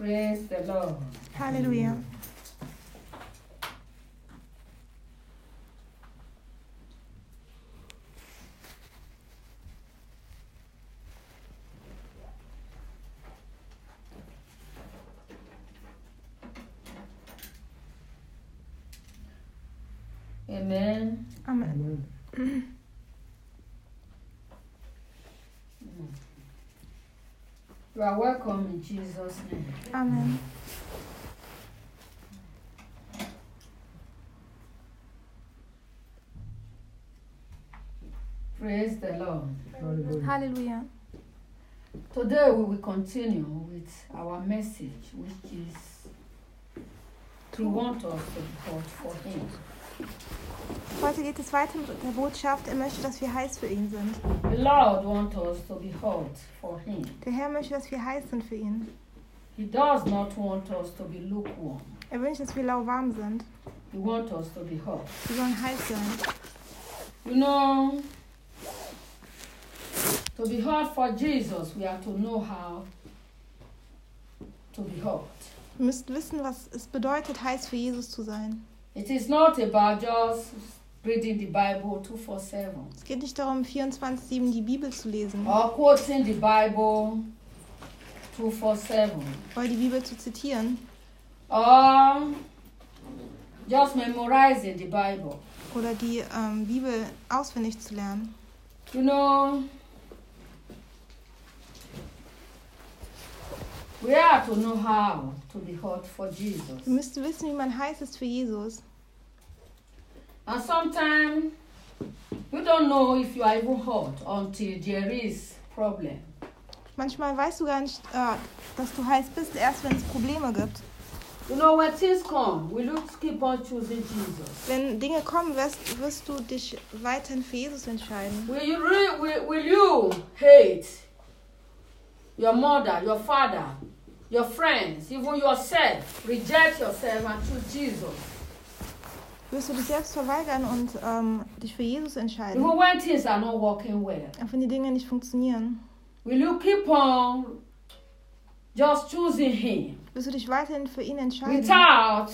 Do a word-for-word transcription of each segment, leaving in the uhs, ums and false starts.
Praise the Lord. Halleluja. Amen. Amen. You are welcome in Jesus' name. Amen. Praise the Lord. Halleluja. Today we will continue with our message, which is to want us to be hot for Him. Heute geht es weiter mit der Botschaft. Er möchte, dass wir heiß für ihn sind. The Lord wants us to be hot for Him. Der Herr möchte, dass wir heiß sind für ihn. He does not want us to be lukewarm. Er wünscht, dass wir lauwarm sind. He wants us to be hot. Wir sollen heiß sein. You know, to be hot for Jesus, we have to know how to be hot. Wir müssen wissen, was es bedeutet, heiß für Jesus zu sein. It is not about just reading the Bible two four seven Es geht nicht darum, vierundzwanzig sieben die Bibel zu lesen or quoting the Bible two four seven oder die Bibel zu zitieren or just memorizing the Bible. oder die ähm, Bibel auswendig zu lernen. You know, we have to know how to be hot for Jesus. Wir müssen wissen, wie man heiß ist für Jesus. And sometimes you don't know if you are even hot until there is problem. Manchmal weißt du gar nicht, äh, dass du heiß bist, erst wenn es Probleme gibt. You know, when things come, we look keep on choosing Jesus. Wenn Dinge kommen, wirst, wirst du dich weiterhin für Jesus entscheiden. Will you re- will, will you hate your mother, your father, your friends, even yourself? Reject yourself and choose Jesus. Wirst du dich selbst verweigern und ähm, dich für Jesus entscheiden, Even when things are not working well, auch wenn die Dinge nicht funktionieren. will you keep on just choosing Him Wirst du dich weiterhin für ihn entscheiden, without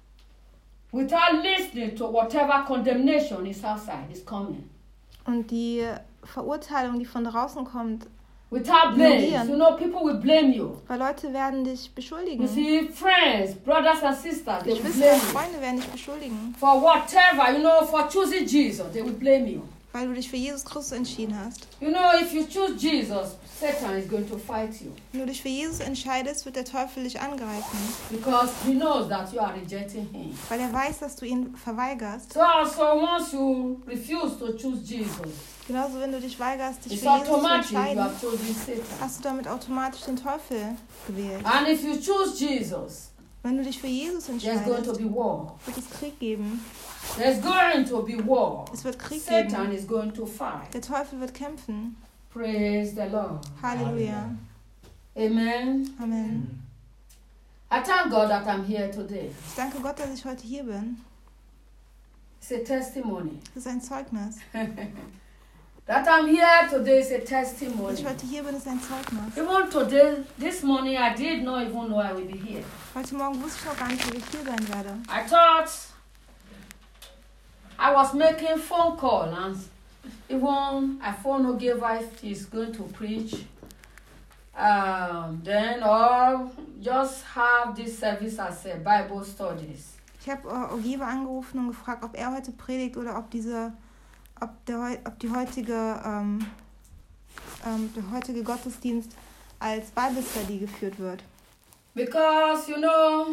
without listening to whatever condemnation is outside is coming? und die Verurteilung, die von draußen kommt, Without blame. Ignorieren. You know, people will blame you. weil Leute werden dich You beschuldigen. see, friends, brothers and sisters, they will Geschwister blame und you. Freunde werden dich beschuldigen, For whatever, you know, for choosing Jesus, they will blame you. weil du dich für Jesus Christus entschieden hast. You know, if you choose Jesus, Satan is going to fight you. Wenn du dich für Jesus entscheidest, wird der Teufel dich angreifen, Because he knows that you are rejecting him. weil er weiß, dass du ihn verweigerst. So also, once you refuse to choose Jesus, Genauso, wenn du dich weigerst, dich it's für Jesus zu automatic you entscheiden, have chosen Satan. hast du damit automatisch den Teufel gewählt. And if you choose Jesus, Wenn du dich für Jesus there's going to entscheidest, be war. wird es Krieg geben. There's going to be war. Es wird Krieg Satan geben. is going to fight. Der Teufel wird kämpfen. Praise the Lord. Halleluja. Amen. Amen. I thank God that I'm here today. Ich danke Gott, dass ich heute hier bin. It's a testimony. Das ist ein Zeugnis. That I'm here today is a Dass testimony. ich heute hier bin, ist ein Zeugnis. Even today, this morning, I did not even know I will be here. Heute Morgen wusste ich noch gar nicht, wo ich hier sein werde. I thought I was making phone call and even I phone no give her if he's going to preach. Um, then or just have this service as a Bible studies. Ich habe äh, Ogiva angerufen und gefragt, ob er heute predigt oder ob diese, ob der, heu- ob die heutige, ähm, ähm, der heutige Gottesdienst als Bible Study geführt wird. Because you know,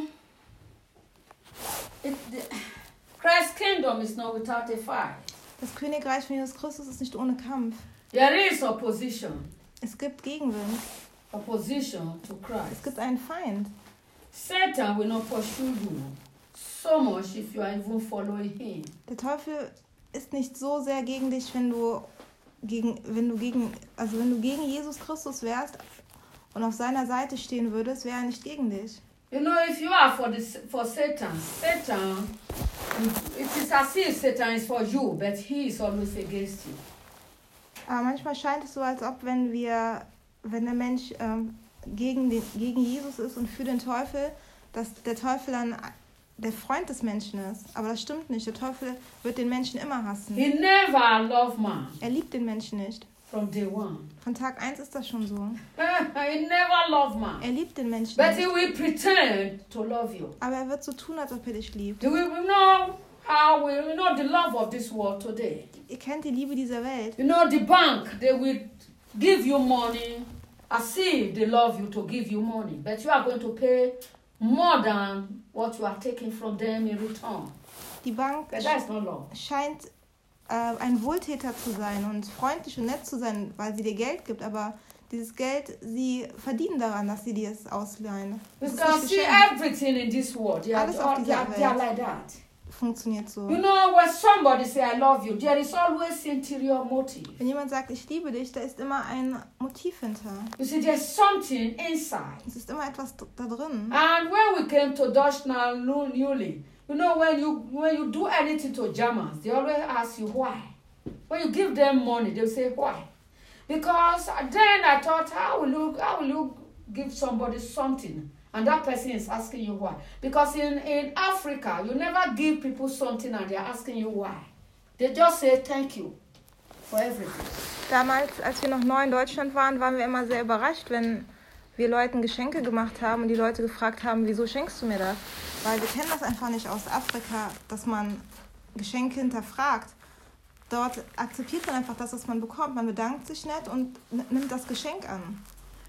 it, the, Christ's kingdom is not without a fight. Das Königreich von Jesus Christus ist nicht ohne Kampf. There is opposition, Es gibt Gegenwind. opposition to Es Christ. gibt einen Feind. Satan will not pursue you so much if you are even following him. Der Teufel ist nicht so sehr gegen dich, wenn du gegen, wenn du gegen, also wenn du gegen Jesus Christus wärst und auf seiner Seite stehen würdest, wäre er nicht gegen dich. You know, if you are for this for Satan, Satan, it is as if Satan is for you, but he is always against you. Aber manchmal scheint es so, als ob wenn wir, wenn der Mensch ähm, gegen, den, gegen Jesus ist und für den Teufel, dass der Teufel dann der Freund des Menschen ist. Aber das stimmt nicht. Der Teufel wird den Menschen immer hassen. He never loved man Er liebt den Menschen nicht. from day one. Von Tag eins ist das schon so. He never loved man. Er liebt den Menschen But he nicht. will pretend to love you. Aber er wird so tun, als ob er dich liebt. Do we know how we you know the love of this world today? Ihr kennt die Liebe dieser Welt. You know the bank, they will give you money as if they love you to give you money. But you are going to pay more than what you are taking from them in return. Die Bank But that is not love. scheint äh, ein Wohltäter zu sein und freundlich und nett zu sein, weil sie dir Geld gibt. Aber dieses Geld, sie verdienen daran, dass sie dir es ausleihen. You Das ist can nicht see geschenkt. everything in this world. They are, Alles auf they are, dieser they are Welt. like that. Funktioniert so. You know, when somebody say I love you, there is always interior motive. Wenn jemand sagt, ich liebe dich, da ist immer ein Motiv hinter. You see, there's something inside. Es ist immer etwas d- da drin. And when we came to Deutschland newly, you know, when you when you do anything to Germans, they always ask you why. When you give them money, they'll say why. Because then I thought, how will you how will you give somebody something? And that person is asking you why. Because in, in Africa, you never give people something and they're asking you why. They just say thank you for everything. Damals, als wir noch neu in Deutschland waren, waren wir immer sehr überrascht, wenn wir Leuten Geschenke gemacht haben und die Leute gefragt haben, wieso schenkst du mir das? Weil wir kennen das einfach nicht aus Afrika, dass man Geschenke hinterfragt. Dort akzeptiert man einfach das, was man bekommt. Man bedankt sich nett und n- nimmt das Geschenk an.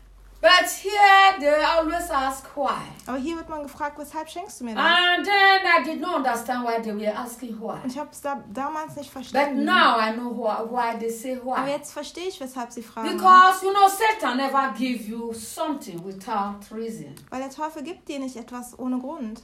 But here they always ask why. Aber hier wird man gefragt, weshalb schenkst du mir das? And then I did not understand why they were asking why. Und ich habe es da, damals nicht But verstanden. now I know why, why they say Aber why. jetzt verstehe ich, weshalb sie fragen. Because, you know, Satan never give you something without reason. Weil der Teufel gibt dir nicht etwas ohne Grund.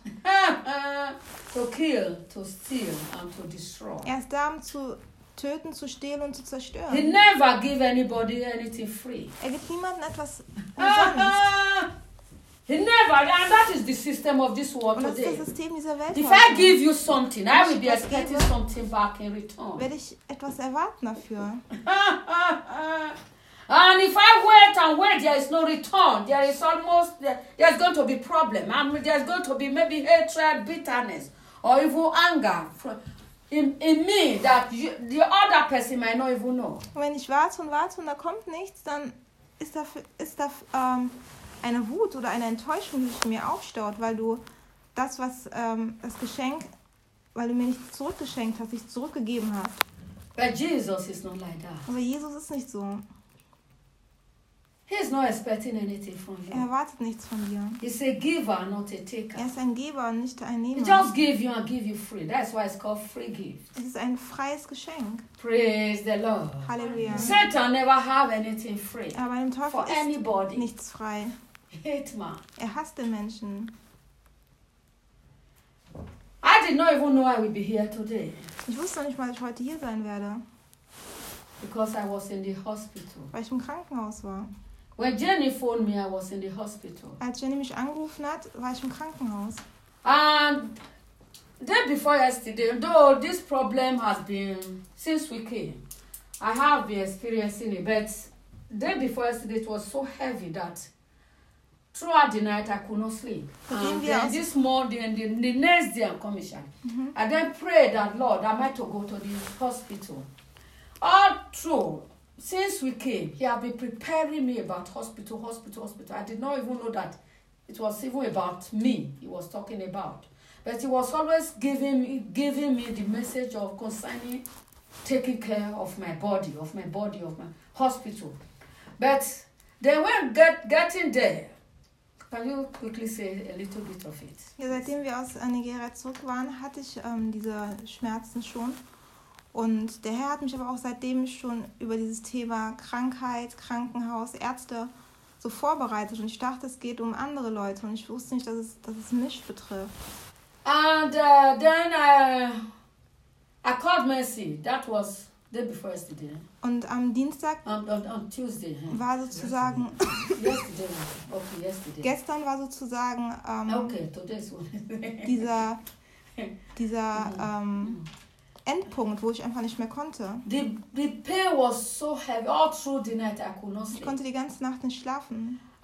To kill, to steal, and to destroy. Er ist da, um zu töten, zu stehlen und zu He zerstören. never give anybody anything free. Er gibt niemandem etwas umsonst. He never, and that is the system of this world Und das ist today. das System dieser Welt If I heute. give you something, I will be expecting something back in return. Werde ich etwas erwarten dafür. And if I wait and wait, there is no return. There is almost, there, there's going to be problem. And there's going to be maybe hatred, bitterness, or even anger from, in, in me that you, the other person might not even know. Und wenn ich warte und warte und da kommt nichts, dann ist da, ist da ähm, eine Wut oder eine Enttäuschung, die sich in mir aufstaut, weil du das, was ähm, das Geschenk, weil du mir nichts zurückgeschenkt hast, nicht zurückgegeben hast. But Jesus is not like that. Aber Jesus ist nicht so. He's not expecting anything from Er you. erwartet nichts von dir. He's a giver, not a taker. Er ist ein Geber und nicht ein He Nehmer. just give you and give you free. That's why it's called free gift. Es ist ein freies Geschenk. Praise the Lord. Halleluja. Satan never have anything free Aber bei dem Teufel for ist anybody. nichts frei. Hate man. Er hasst den Menschen. I did not even know I would be here today Ich wusste noch nicht mal, dass ich heute hier sein werde, because I was in the hospital. weil ich im Krankenhaus war. When Jenny phoned me, I was in the hospital. Als Jenny mich angerufen hat, war ich im Krankenhaus. And day before yesterday, though this problem has been since we came, I have been experiencing it. But day before yesterday, it was so heavy that throughout the night I could not sleep. Vergehen And wir then aus- this morning, the, the next day I'm commissioned. Mhm. I then prayed that, Lord, am I to go to the hospital? All through, since we came, he has been preparing me about hospital, hospital, hospital. I did not even know that it was even about me he was talking about. But he was always giving me, giving me the message of concerning taking care of my body, of my body, of my hospital. But then when get, getting there, can you quickly say a little bit of it? Ja, seitdem wir aus äh, Nigeria zurück waren, hatte ich ähm, diese Schmerzen schon. Und der Herr hat mich aber auch seitdem schon über dieses Thema Krankheit, Krankenhaus, Ärzte so vorbereitet. Und ich dachte, es geht um andere Leute. Und ich wusste nicht, dass es, dass es mich betrifft. And uh, then I, I called Mercy. That was day before yesterday. Und am Dienstag On, on, on Tuesday. Huh? war sozusagen, Yesterday. Okay, yesterday. gestern war sozusagen ähm, Okay, today's one. dieser, dieser ähm, Endpunkt, wo ich einfach nicht mehr konnte. the, the pain was so heavy. All through the night, I could not Ich sleep. konnte die ganze Nacht nicht schlafen.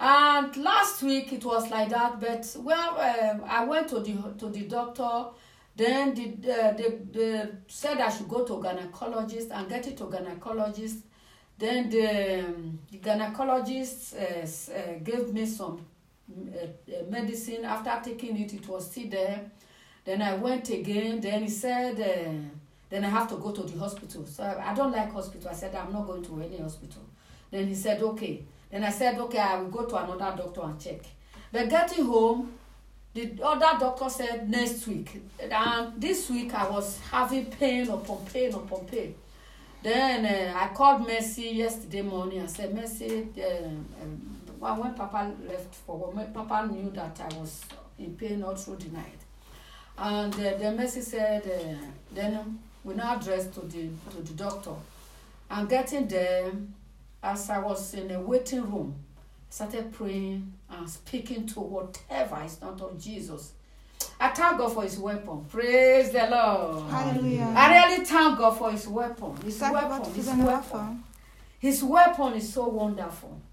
And last week it was like that, but well, um, I went to the to the doctor. Then the, uh, they, they said I should go to a gynecologist and get it to a gynecologist. Then the, um, the gynecologist uh, uh, gave me some uh, uh, medicine. After taking it, it was still there. Then I went again. Then he said, uh, then I have to go to the hospital. So I, I don't like hospital. I said, I'm not going to any hospital. Then he said, okay. Then I said, okay, I will go to another doctor and check. But getting home, the other doctor said next week. And this week I was having pain upon pain upon pain. Then uh, I called Mercy yesterday morning. I said, Mercy, uh, um, when Papa left for work, Papa knew that I was in pain all through the night. And uh, then Mercy said, uh, then we now dressed to the to the doctor. And getting there, as I was in a waiting room, I started praying and speaking to whatever is not of Jesus. I thank God for his weapon. Praise the Lord. Hallelujah. I really thank God for his weapon. His Danke weapon. Gott für His seine weapon. Waffe. His weapon is so wonderful.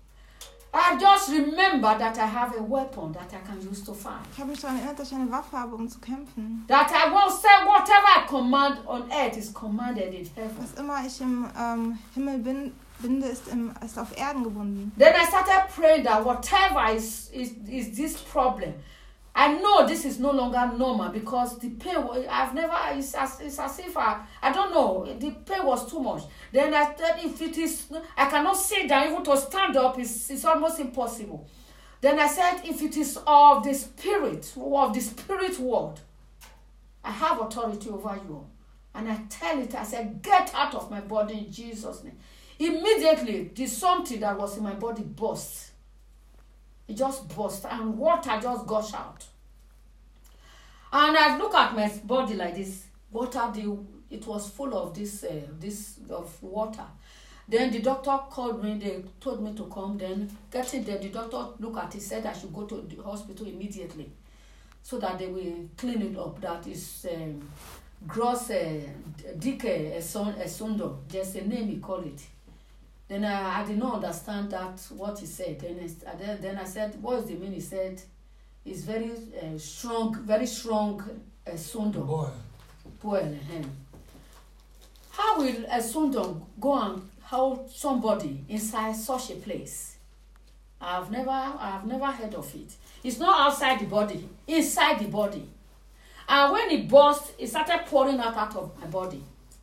I just remember that I have a weapon that I can use to fight. Ich habe mich daran erinnert, dass ich eine Waffe habe, um zu kämpfen. That I won't say whatever I command on earth is commanded in heaven. Was immer ich im ähm, Himmel bin, binde, ist, im, ist auf Erden gebunden. Then I started praying that whatever is, is, is this problem, I know this is no longer normal because the pain, I've never, it's as, it's as if I, I don't know, the pain was too much. Then I said, if it is, I cannot sit down, even to stand up, it's, it's almost impossible. Then I said, if it is of the spirit, of the spirit world, I have authority over you. And I tell it, I said, get out of my body in Jesus' name. Immediately, the something that was in my body burst. It just burst and water just gushed out. And I look at my body like this. Water, the, it was full of this, uh, this of water. Then the doctor called me. They told me to come. Then getting there, the doctor looked at it, said I should go to the hospital immediately, so that they will clean it up. That is um, gross uh, dike esundo. There's a name he called it. Then I, I did not understand that what he said. Then I, then, then I said, what is the meaning? He said, it's very uh, strong, very strong uh, sundo. Boy. Boil. Uh-huh. How will a sundo go and hold somebody inside such a place? I've never, I've never heard of it. It's not outside the body, inside the body. And when it burst, it started pouring out, out of my body.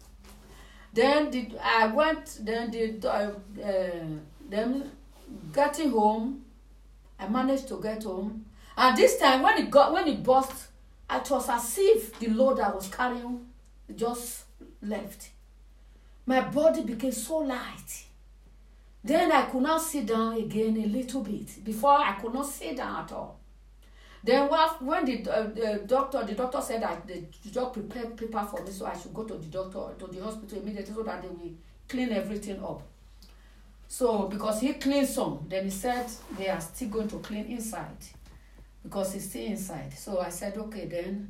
Then the, I went, then the, uh, uh, then getting home, I managed to get home. And this time when it got, when it burst, it was as if the load I was carrying just left. My body became so light. Then I could not sit down again a little bit. Before I could not sit down at all. Then when the, uh, the doctor, the doctor said that the doctor prepared paper for me, so I should go to the doctor, to the hospital immediately, so that they will clean everything up. So because he cleaned some, then he said they are still going to clean inside, because it's still inside. So I said, okay then.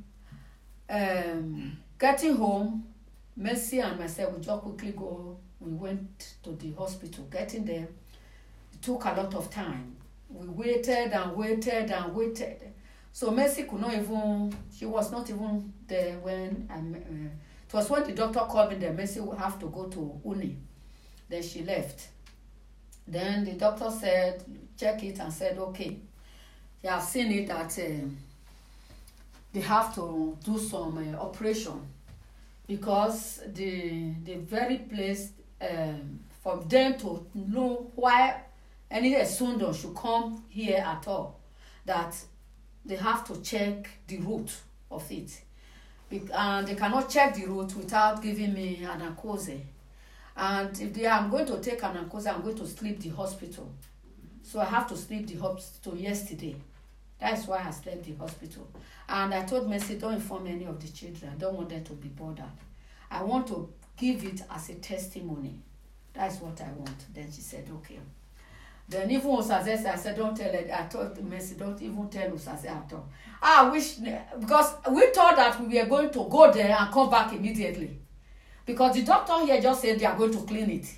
Um, getting home, Mercy and myself, we just quickly go. We went to the hospital. Getting there, it took a lot of time. We waited and waited and waited. So Mercy could not even, she was not even there when, I, uh, it was when the doctor called me that Mercy would have to go to Uni. Then she left. Then the doctor said, check it and said, okay. They have seen it that uh, they have to do some uh, operation because the, the very place, um, for them to know why any Esundo should come here at all, that they have to check the root of it. And they cannot check the root without giving me an narcose. And if they are going to take an narcose, I'm going to sleep the hospital. So I have to sleep the hospital yesterday. That's why I slept the hospital. And I told Mercy, don't inform any of the children. I don't want them to be bothered. I want to give it as a testimony. That's what I want. Then she said, okay. Then even Usaze, I said, don't tell it. I told Mercy, don't even tell Usaze at all. I wish, because we thought that we were going to go there and come back immediately. Because the doctor here just said they are going to clean it.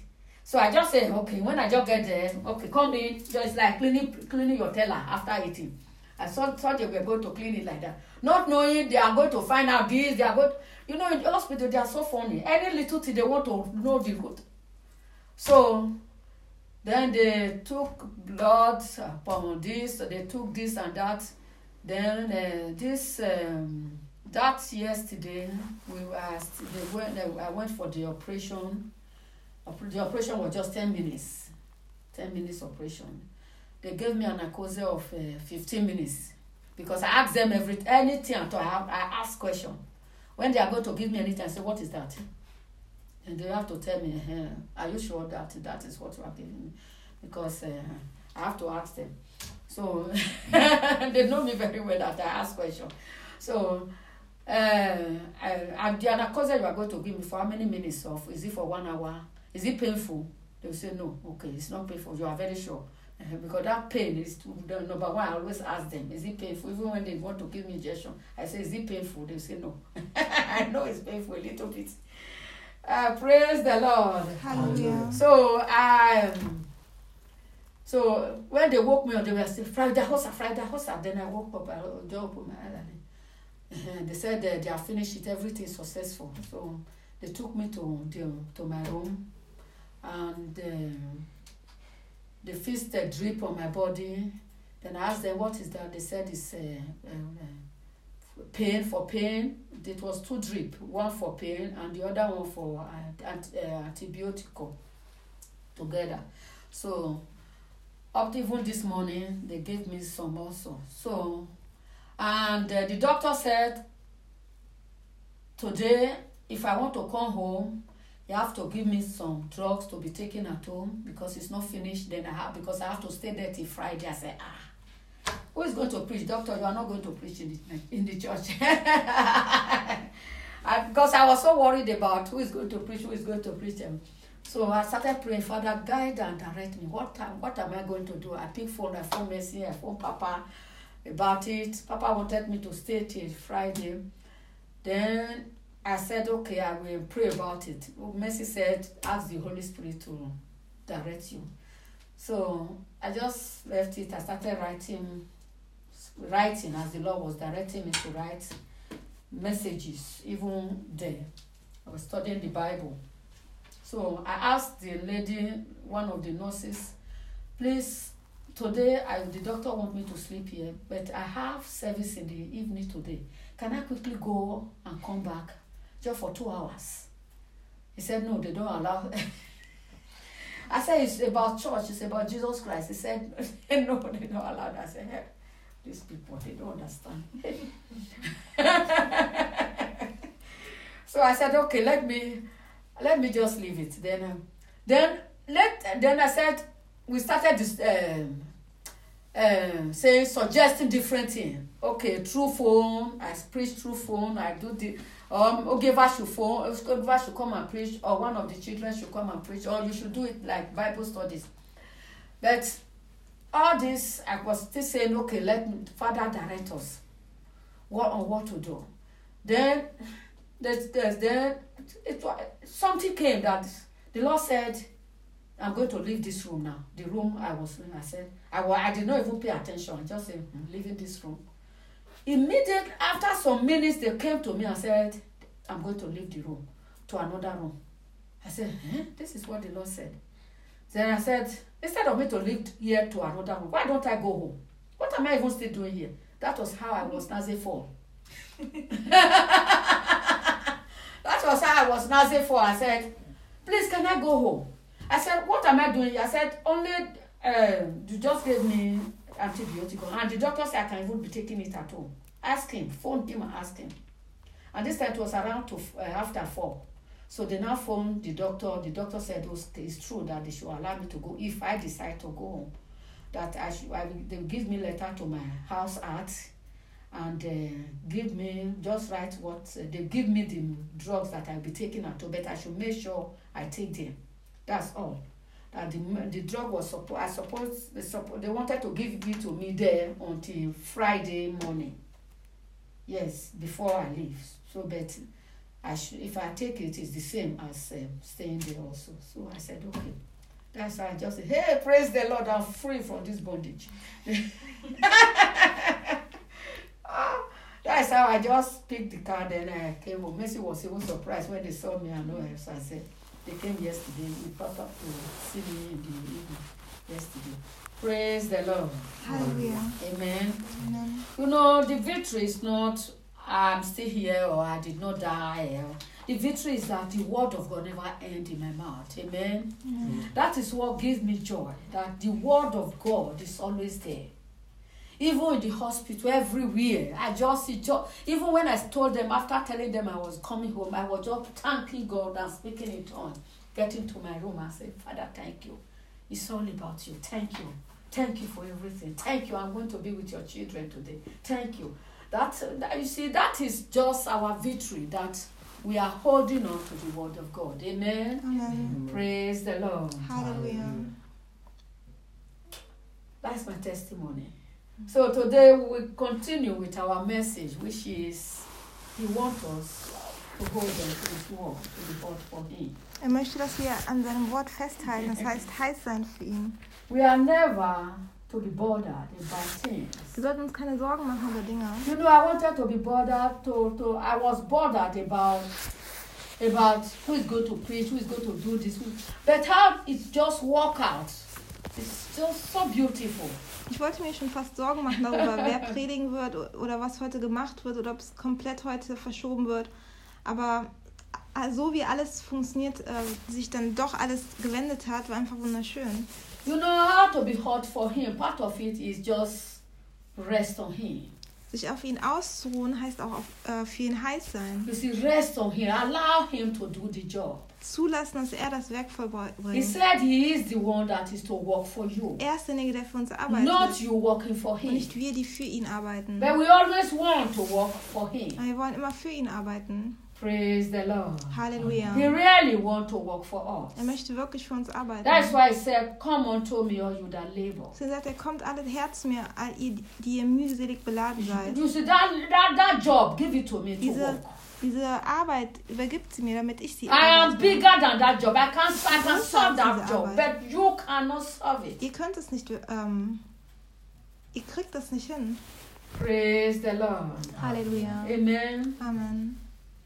So I just say, okay, when I just get there, okay, come in, just like cleaning cleaning your teller after eating. I thought, thought they were going to clean it like that. Not knowing they are going to find out this, they are going, you know, in the hospital, they are so funny. Any little thing, they want to know the good. So, then they took blood upon this, they took this and that. Then uh, this, um, that yesterday, we were, they went, I went for the operation. The operation was just ten minutes. ten minutes operation. They gave me a narcosis of uh, fifteen minutes because I asked them every anything at all. I, have, I ask question. When they are going to give me anything, I say, what is that? And they have to tell me, uh, are you sure that that is what you are giving me? Because uh, I have to ask them. So they know me very well that I ask question. So uh, I, I, the narcosis you are going to give me for how many minutes off? Is it for one hour? Is it painful? They will say, no, okay, it's not painful. You are very sure. Uh, because that pain is, the number one, I always ask them, is it painful? Even when they want to give me injection, I say, is it painful? They say, no. I know it's painful a little bit. Uh, praise the Lord. Hallelujah. So, um, so when they woke me up, they were still, Friday, Hossa, Friday, Hossa. Then I woke up, I just opened my eyes. And they said that they have finished it, everything is successful. So they took me to, to, to my room. And um, they fixed a drip on my body. Then I asked them, what is that? They said it's uh, uh, pain for pain. It was two drip, one for pain and the other one for uh, ant- uh, antibiotical together. So up to even this morning, they gave me some also. So, and uh, the doctor said, today, if I want to come home, you have to give me some drugs to be taken at home because it's not finished. Then I have, because I have to stay there till Friday. I said, ah, who is going to preach? Doctor, you are not going to preach in the, in the church. I, because I was so worried about who is going to preach, who is going to preach them. So I started praying, Father, guide and direct me. What time, what am I going to do? I picked phone, I phoned Mercy, I phoned Papa about it. Papa wanted me to stay till Friday. Then I said, okay, I will pray about it. Mercy said, ask the Holy Spirit to direct you. So I just left it. I started writing, writing as the Lord was directing me to write messages, even there. I was studying the Bible. So I asked the lady, one of the nurses, please, today I, the doctor wants me to sleep here, but I have service in the evening today. Can I quickly go and come back? Just for two hours. He said, no, they don't allow. I said, it's about church, it's about Jesus Christ. He said, no, they don't allow that. I said, hey, these people, they don't understand. So I said, okay, let me, let me just leave it. Then, um, then, let, then I said, we started this, um, um, saying, suggesting different things. Okay, through phone, I preach through phone, I do the, um, Ogeva should phone, Ogeva should come and preach, or one of the children should come and preach, or you should do it like Bible studies. But all this, I was still saying, okay, let me, Father direct us what on what to do. Then, there's, there's, then it, something came that the Lord said, I'm going to leave this room now. The room I was in, I said, I, I did not even pay attention. I just said, I'm leaving this room. Immediately after some minutes, they came to me and said, I'm going to leave the room to another room. I said, eh? This is what the Lord said. Then I said, instead of me to leave here to another room, why don't I go home? What am I even still doing here? That was how I was Nazi for. That was how I was Nazi for. I said, please, can I go home? I said, what am I doing here? I said, only, uh, you just gave me antibiotic. And the doctor said I can even be taking it at home. Ask him, phone him and ask him. And this time it was around to, uh, after four. So they now phoned the doctor. The doctor said it was, it's true that they should allow me to go if I decide to go home. That I should, I, they will give me letter to my house art and uh, give me, just write what, uh, they give me the drugs that I'll be taking at home, but I should make sure I take them. That's all. That the, the drug was supposed, I suppose, they, suppo- they wanted to give it to me there until Friday morning. Yes, before I leave. So, but I should, if I take it, it's the same as um, staying there also. So I said, okay. That's why I just say, hey, praise the Lord, I'm free from this bondage. That's how I just picked the card and I came home. Mercy was even surprised when they saw me and no help. So I said, they came yesterday. We popped up to see me in the evening yesterday. Praise the Lord. Hallelujah. Amen. Amen. You know, the victory is not, I'm still here or I did not die. The victory is that the word of God never ends in my mouth. Amen. Amen. That is what gives me joy, that the word of God is always there. Even in the hospital, everywhere, I just see joy. Even when I told them, after telling them I was coming home, I was just thanking God and speaking in tongues. Getting to my room, I said, Father, thank you. It's all about you. Thank you. Thank you for everything. Thank you. I'm going to be with your children today. Thank you. That, that you see, that is just our victory, that we are holding on to the word of God. Amen. Amen. Praise the Lord. Hallelujah. That's my testimony. So today we will continue with our message, which is He wants us to hold on to His word, to be hot for Him. Er möchte, dass wir an seinem Wort festhalten. Das heißt, heiß sein für ihn. We are never to be bothered about things. Wir sollten uns keine Sorgen machen über Dinge. You know, I wanted to be bothered. To, to I was bothered about about who is going to preach, who is going to do this, who, but how it just work out. It's just so beautiful. Ich wollte mir schon fast Sorgen machen darüber, wer predigen wird oder was heute gemacht wird oder ob es komplett heute verschoben wird. Aber so wie alles funktioniert, äh, sich dann doch alles gewendet hat, war einfach wunderschön. You know how to be hot for Him. Part of it is just rest on Him. Sich auf ihn auszuruhen heißt auch auf, äh, für ihn heiß sein. You see, rest on Him. Allow Him to do the job. Zulassen, dass er das Werk vollbringt. He said He is the one that is to work for you. Er ist derjenige, der für uns arbeitet. Not you working for Und Him. nicht wir, die für ihn arbeiten. But we always want to work for Him. Aber wir wollen immer für ihn arbeiten. Praise the Lord. Halleluja. He really wants to work for us. Er möchte wirklich für uns arbeiten. That's why He said, come unto me, all you that labor. So sagt er, kommt alle her zu mir, all ihr, die ihr mühselig beladen seid. You see, that, that, that job, give it to me to Diese, work. diese Arbeit übergibt sie mir, damit ich sie I am arbeite. bigger than that job. I can, I can Größer solve als that diese job, Arbeit. but you cannot solve it. Ihr könnt es nicht, ähm, ihr kriegt das nicht hin. Praise the Lord. Halleluja. Amen. Amen.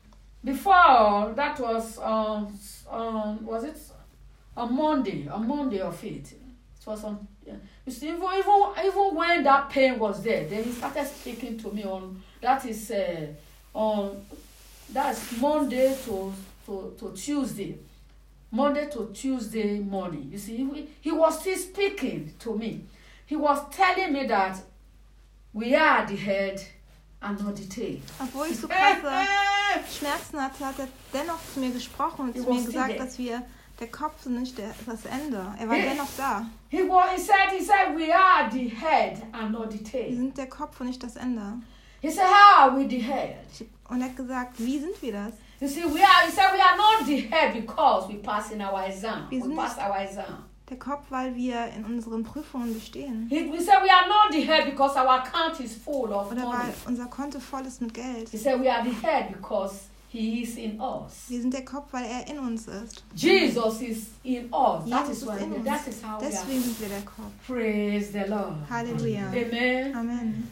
Before, that was, um, um, was it on Monday, on Monday of it. It was on, yeah. You see, even, even, even when that pain was there, then He started speaking to me on, that is, uh, on, that's Monday to, to, to Tuesday. Monday to Tuesday morning. You see, he, he was still speaking to me. He was telling me that we are the head and not the tail. Obwohl ich so krasse Schmerzen hatte, hat er dennoch zu mir gesprochen und He zu mir was gesagt, still there. dass wir der Kopf sind, nicht der, das Ende. Er war He- dennoch da. He, was, he said, he said, we are the head and not the Wir tail. sind der Kopf und nicht das Ende. He said, how are we the head? Und er hat gesagt, wie sind wir das? You see, we are, he said, we are not the head because we pass in our exam. Wir We sind pass nicht- our exam. Der Kopf, weil wir in unseren Prüfungen bestehen. He, we said, we are not the head because our account is full of Oder money. weil unser Konto voll ist mit Geld. He said, we are the head because He is in us. Wir sind der Kopf, weil er in uns ist. Jesus is in us. That Jesus is ist why. in uns. That is how we are. Deswegen sind wir der Kopf. Praise the Lord. Halleluja. Amen. Amen.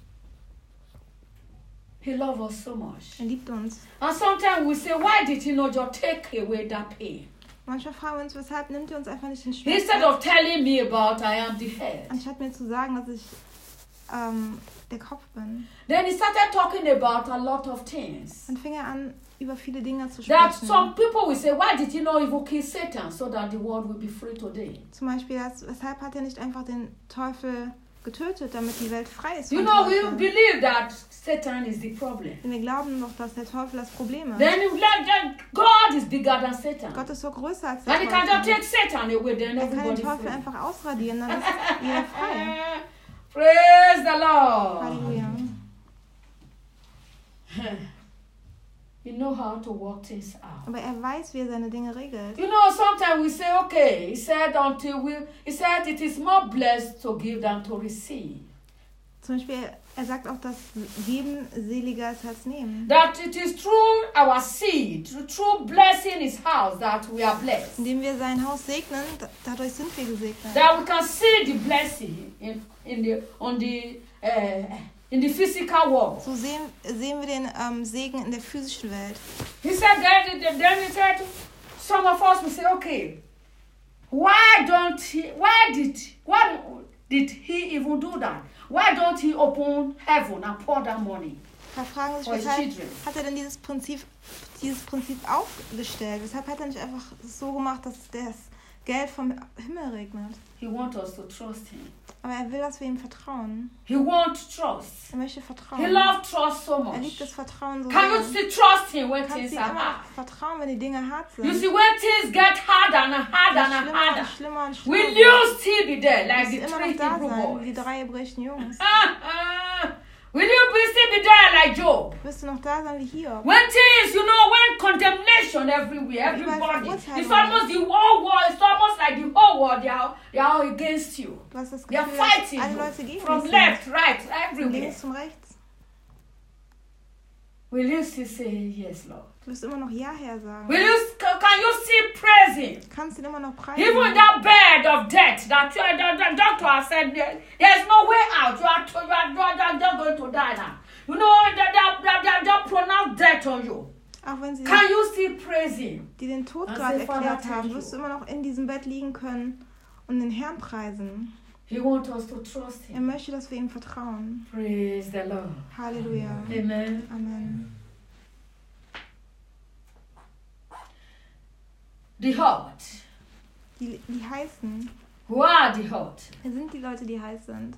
He loves us so much. Er liebt uns. And sometimes we say, why did He not just take away that pain? Manchmal fragen wir uns, weshalb nimmt er uns einfach nicht den Schmerz Instead weg, of telling me about I am the head. anstatt mir zu sagen, dass ich ähm, der Kopf bin. Then He started talking about a lot of things. Dann fing er an, über viele Dinge zu That sprechen. some people will say, why did He not even kill Satan so that the world will be free today? Zum Beispiel, dass, weshalb hat er nicht einfach den Teufel getötet, damit die Welt frei ist You von know, we Teufel? believe that Satan is the problem. Denn wir glauben doch, dass der Teufel das Problem ist. Then you let that God is bigger than Satan. Gott ist so größer als der And He can just Teufel. take Satan away, then Er kann den everybody Teufel free. einfach ausradieren, dann ist jeder frei. Praise the Lord. Halleluja. You know how to work things out. Aber er weiß, wie er seine Dinge regelt. You know, sometimes we say, okay, He said until we, He said it is more blessed to give than to receive. Zum Beispiel Er sagt auch, dass Geben seliger ist als Nehmen. That it is through our seed, through blessing His house, that we are blessed. Indem wir sein Haus segnen, da- dadurch sind wir gesegnet. That we can see the blessing in, in the on the uh, in the physical world. So sehen, sehen wir den ähm, Segen in der physischen Welt. He said then, then he said, some of us will say, okay, why don't he? Why did why did he even do that? Why don't he open heaven and pour down money? Da fragen sich, For his weshalb children. hat er denn dieses Prinzip, dieses Prinzip aufgestellt? Weshalb hat er nicht einfach so gemacht, dass das Geld vom Himmel regnet? He wants us to trust him. Aber er will, dass wir ihm vertrauen. He wants trust. Er möchte He vertrauen. loves trust so Er much. liebt das Vertrauen so Can you sehr. still trust him when Du kannst things ihm are immer hard? noch vertrauen, wenn die Dinge hart You sind. see, when things get harder and harder and and Schlimmer harder, und schlimmer und will schlimmer. you still be there Du like wirst the immer three noch da Hebrew sein, wie die boys? drei hebräischen Jungs. Will you be still be there like Job? Wirst du noch da sein wie Hiob? When things, you know, when condemnation everywhere, everybody, it's almost the whole world, it's almost like the whole world, they are, they are against you. Du hast das They are Gefühl, fighting dass alle you Leute gegen from dich left, sind. right, Von everywhere. links zum rechts. Will you still say yes, Lord? Du wirst immer noch Ja her sagen. Will you, can you still praise Him? Du kannst ihn immer noch preisen. Even in that bed of death, that uh, the, the doctor has said there, there's no way out. You are, to, you are, you are, you are just going to die now. You know that that that that, that pronounced death on you. Auch wenn sie Can you still praise Him? die den Tod And gerade say, Father, erklärt thank haben, you. wirst du immer noch in diesem Bett liegen können und den Herrn preisen. He wants us to trust Er Him. möchte, dass wir ihm vertrauen. Praise the Lord. Halleluja. Amen. Amen. The hot. Die, die Heißen. Who are the hot? Wer sind die Leute, die heiß sind?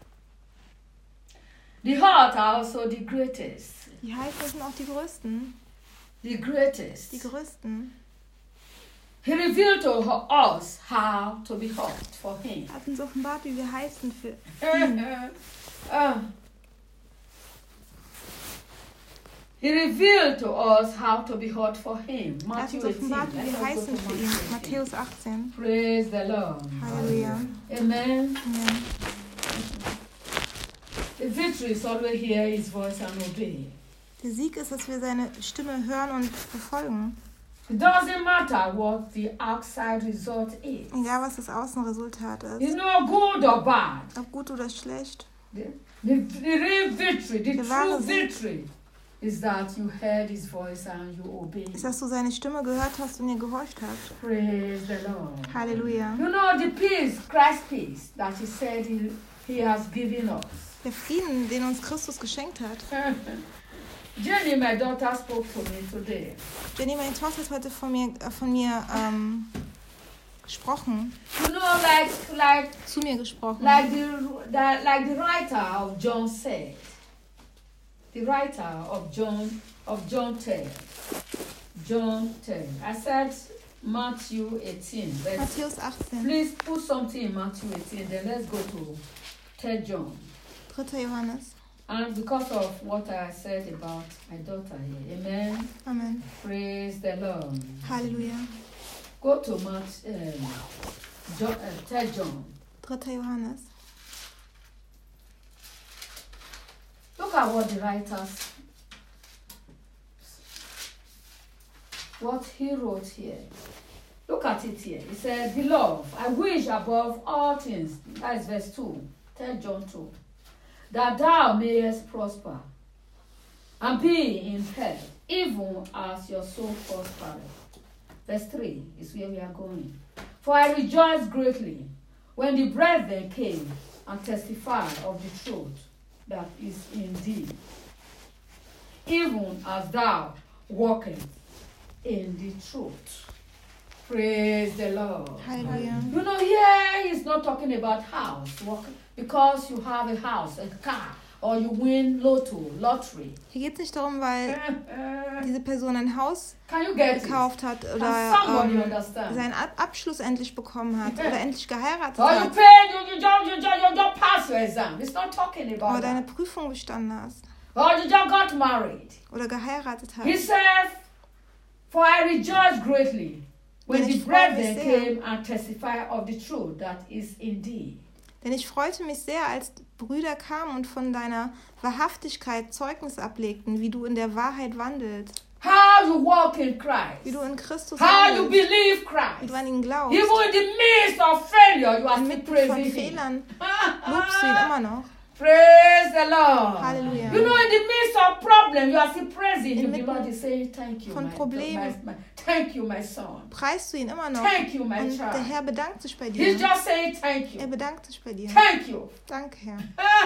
The hot are also the greatest. Die Heißen sind auch die Größten. The greatest. Die Größten. He revealed to us how to be hot for Him. Er hat uns offenbart, wie wir heiß sind für Uh, he revealed to us how to be hot for Him. Er hat Matthew uns offenbart, wie eighteen. wir Let heiß us go sind to für ihn. Matthew eighteen. Matthäus achtzehn. Praise the Lord. Halleluja. Amen. Amen. The victory is always hear His voice and obey. Der Sieg ist, dass wir seine Stimme hören und befolgen. It doesn't matter what the outside result is. Egal, was das Außenresultat You ist. know, good or bad. Ob gut oder schlecht. The, the, the real victory, the Der wahre true Sieg. victory, is that you heard His voice and you obey. Ist, dass du seine Stimme gehört hast und ihr gehorcht hast. Praise the Lord. Halleluja. You know the peace, Christ's peace, that He said He, he has given us. Der Frieden, den uns Christus geschenkt hat. Jenny, my daughter, spoke to me today. Jenny, meine Tochter hat heute von mir, äh, von mir ähm, gesprochen. You know, like like Zu mir gesprochen. like the, the like the writer of John said. The writer of John of John ten. John ten. I said Matthew eighteen. Let's, Matthäus achtzehn. please put something in Matthew eighteen. Then let's go to Third John. dritter Johannes. And because of what I said about my daughter here, amen. Amen. Praise the Lord. Halleluja. Go to Matt, um, John, uh, Third John. dritter Johannes. Look at what the writers, what he wrote here. Look at it here. He said, "Beloved, I wish above all things," that is verse two, Third John two, "that thou mayest prosper and be in health, even as your soul prospereth." Verse three is where we are going. "For I rejoiced greatly when the brethren came and testified of the truth that is in thee, even as thou walkest in the truth." Praise the Lord. Halleluja. You know, here he's not talking about house, walk, because you have a house, a car, or you win lotto, lottery. Hier geht es nicht darum, weil diese Person ein Haus Can you get it? gekauft hat Can oder somebody ähm, understand? seinen Ab Abschluss endlich bekommen hat oder endlich geheiratet Or you hat paid, you, you, don't, you, don't, you don't pass your exam. It's not talking about oder deine that. Prüfung bestanden hast Or you just got married. oder geheiratet He hast. said, "For I rejoice greatly when Denn the ich freue mich brethren sehr. came and testified of the truth that is in thee." Denn ich freute mich sehr, als Brüder kamen und von deiner Wahrhaftigkeit Zeugnis ablegten, wie du in der Wahrheit wandelst, How you walk in Christ. wie du in Christus How you wandelst, believe wie Christ. du an ihn glaubst. Even in the midst of failure, you are still Inmitten von praising Him. Fehlern lobst du ihn immer noch. Praise the Lord. Hallelujah. You know, in the midst of problem, you are still praising Him. The Inmitten Lord is saying, thank you, von my, Problemen. my, my, thank you, my son. Preist du ihn immer noch. Thank you, my Und der child. Herr bedankt sich bei He's dir. just saying thank Er you. bedankt sich bei dir. Thank you. Danke, Herr.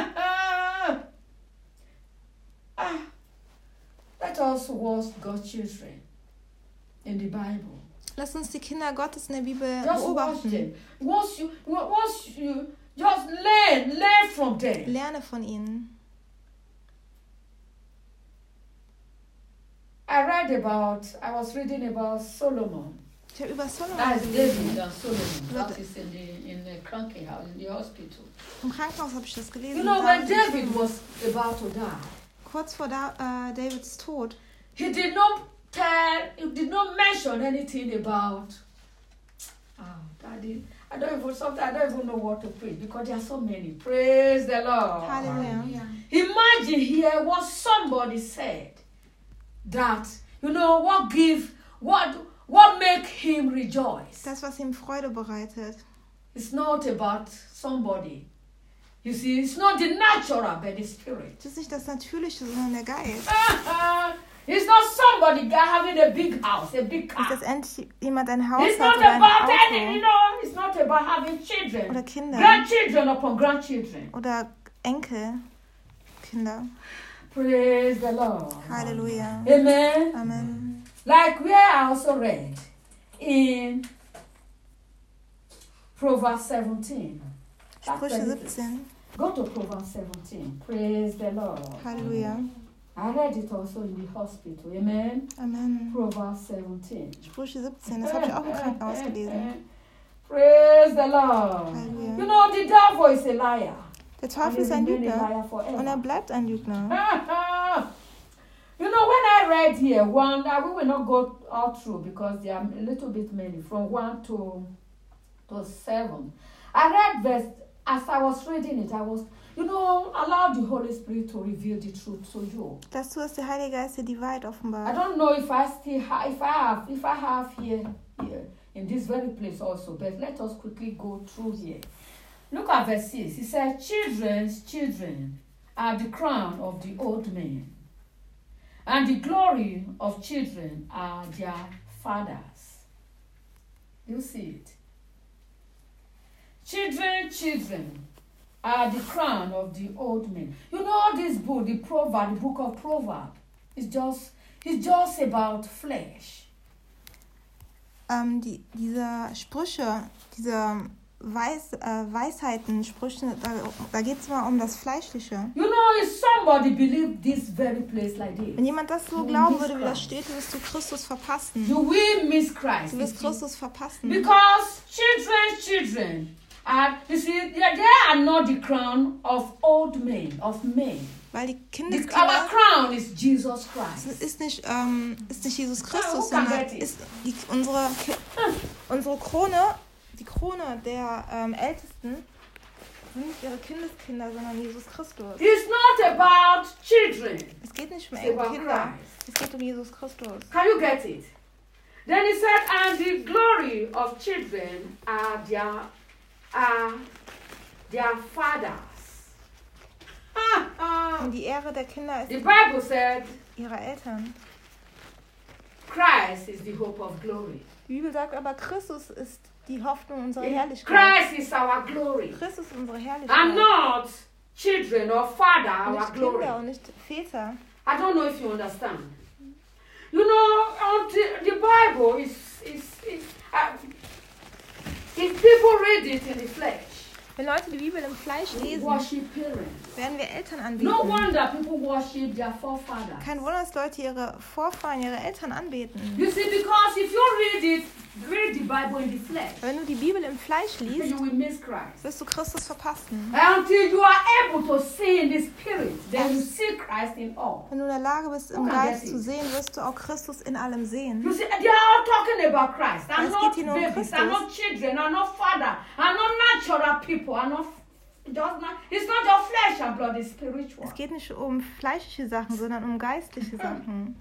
Ah, let us watch God's children in the Bible. Lass uns die Kinder Gottes in der Bibel Just watch beobachten. them. Once you, once you just learn, learn from them. Lerne von ihnen. I read about, I was reading about Solomon. Ich habe über Solomon That's gelesen. David and Solomon. What? That is in the in the cranky house, in the hospital. Im Krankenhaus habe ich das gelesen. You know, when David und David Solomon. was about to die, Kurz vor da, äh, Davids Tod he did not tell, he did not mention anything about. Oh, Daddy, I don't even sometimes I don't even know what to preach because there are so many. Praise the Lord. Hallelujah. Imagine here what somebody said that you know what give what what make him rejoice. Das, was ihm Freude bereitet. It's not about somebody. You see, it's not the natural but the spirit. Das ist nicht das Natürliche, sondern der Geist. It's not somebody guy having a big house, a big Nicht, car. dass endlich jemand ein Haus It's hat not oder ein about any, you Auto know, it's not about having children. oder Kinder Grandchildren upon grandchildren. oder Enkel. Kinder. Praise the Lord. Halleluja. Amen. Amen. Like we are also read in Proverbs seventeen. That's Sprüche the- siebzehn. Go to Proverbs seventeen. Praise the Lord. Halleluja. I read it also in the hospital. Amen. Amen. Proverbs seventeen. Sprüche siebzehn, das habe ich auch im Krankenhaus gelesen. Praise the Lord. Halleluja. You know, the devil is a liar. Der Teufel ist And ein he'll remain a Lügner liar forever. und er bleibt ein Lügner. You know, when I read here, one, I we will not go all through because there are a little bit many, from one to, to seven. I read verse, as I was reading it, I was, you know, allow the Holy Spirit to reveal the truth to you. Dass du, dass der Heilige Geist dir die Wahrheit I offenbart. don't know if I still ha- if I have, if I have here, here, in this very place also, but let us quickly go through here. Look at verse six. He said, children's children are the crown of the old men, and the glory of children are their fathers. You see it? Children, children are the crown of the old men. You know this book, the Proverb, the book of Proverbs, is just, it's just about flesh. Ähm, die, diese Sprüche, diese Weis, äh, Weisheiten, Sprüche, da, da geht es immer um das Fleischliche. You know, if somebody believe this very place like this, Wenn jemand das so You glauben miss würde, wie das Christ. steht, wirst du Christus verpassen. you will miss Christ. Du wirst Christus verpassen. Because children, children, are, you see, they, they are not the crown of old men, of men. Weil die The, our Kindeskinder crown is Jesus Christ. ist nicht, ähm, ist nicht Jesus who Christus, can sondern get it? ist die, unsere, Ki- unsere Krone, die Krone der ähm, Ältesten sind nicht ihre Kindeskinder, sondern Jesus Christus. It's not about children. Es geht nicht It's mehr um about Kinder, Christ. es geht um Jesus Christus. Can you get it? Then he said, and the glory of children are their, are their fathers. Ah, ah. Und die Ehre der Kinder The ist Bible said, ihrer Eltern. Christ is the hope of glory. Die Bibel sagt aber, Christus ist die Hoffnung unserer Herrlichkeit. Christ is our glory. Christus ist unsere And Herrlichkeit. not children or father, Und our nicht glory. Kinder und nicht Väter. I don't know if you understand. You know, until the Bible is, is, is uh, if people read it in the flesh, Wenn Leute die Bibel im Fleisch we lesen, worship parents. werden wir Eltern No anbeten. wonder people worship their forefathers. Kein Wunder, dass Leute ihre Vorfahren, ihre Eltern anbeten. You see, because if you read it, read the Bible in the flesh, Wenn du die Bibel im Fleisch liest, you will miss Christ. wirst du Christus verpassen. Until you are able to see in the spirit, then you see Christ in all. Wenn du in der Lage bist, im Okay, Geist that's zu it. sehen, wirst du auch Christus in allem sehen. You see, they are all talking about Christ. I'm Es not geht hier nur um babies, Christus. I'm not children, I'm not father, I'm not natural people, I'm not It does not, it's not your flesh and blood, it's spiritual. Es geht nicht um fleischliche Sachen, sondern um geistliche Sachen.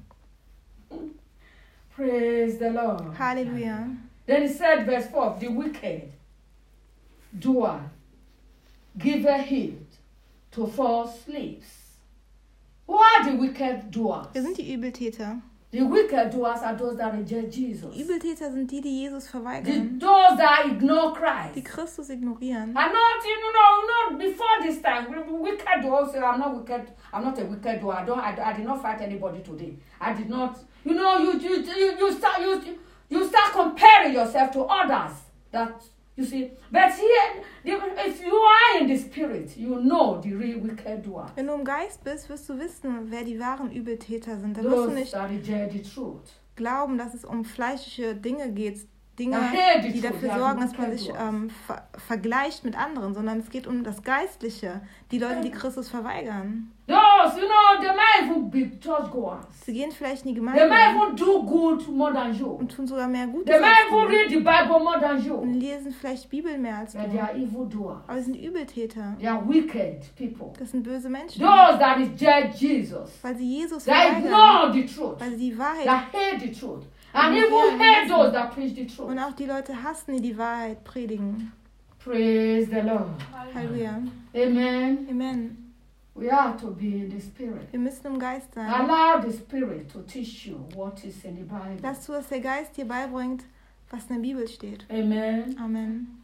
Praise the Lord. Halleluja. Then he said, verse four, the wicked doer giveth heed to false slaves. Who are the wicked doers? Wer sind die Übeltäter? The wicked doers are those that reject Jesus. Die Übeltäter sind die, die Jesus The, verweigern, those that ignore die Christ. Christus ignorieren. I'm not, you know, not before this time. Wicked doers say, I'm not wicked. I'm not a wicked doer. I don't. I, I did not fight anybody today. I did not. You know, you you you, you start you you start comparing yourself to others. That you see. But here, if you are in the spirit, you know the real wicked doer. Wenn du im Geist bist, wirst du wissen, wer die wahren Übeltäter sind. Dann wirst du Those nicht that reject the truth. glauben, dass es um fleischliche Dinge geht. Dinge, Ja, die die Truth, dafür ja, sorgen, die dass man sich Truth. ähm, ver vergleicht mit anderen, sondern es geht um das Geistliche. Die Leute, die Christus verweigern. Those, you know, they might even be churchgoers. Sie gehen vielleicht in die They might Gemeinde even do good more than you. und tun sogar mehr Gutes They might als even du. read the Bible more than you. Und lesen vielleicht Bibel mehr als But they du. are evildoers. Aber sie sind Übeltäter. They are wicked people. Das sind böse Menschen. Those that reject Jesus. Weil sie Jesus They verweigern. ignore the truth. Weil sie die Wahrheit They hate the truth. And Und even wir hate hassen. those that preach the truth. und auch die Leute hassen, die die Wahrheit predigen. Praise the Lord. Halleluja. Amen. Amen. We are to be in the Spirit. Wir müssen im Geist sein. Allow the Spirit to teach you what is in the Bible. Lass zu, dass der Geist dir beibringt, was in der Bibel steht. Amen. Amen.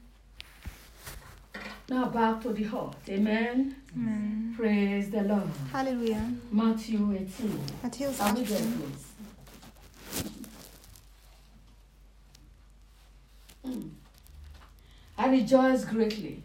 Now back to the heart. Amen. Amen. Praise the Lord. Halleluja. Matthew eighteen. Matthäus Are we there, achtzehn. please? Mm. I rejoice greatly.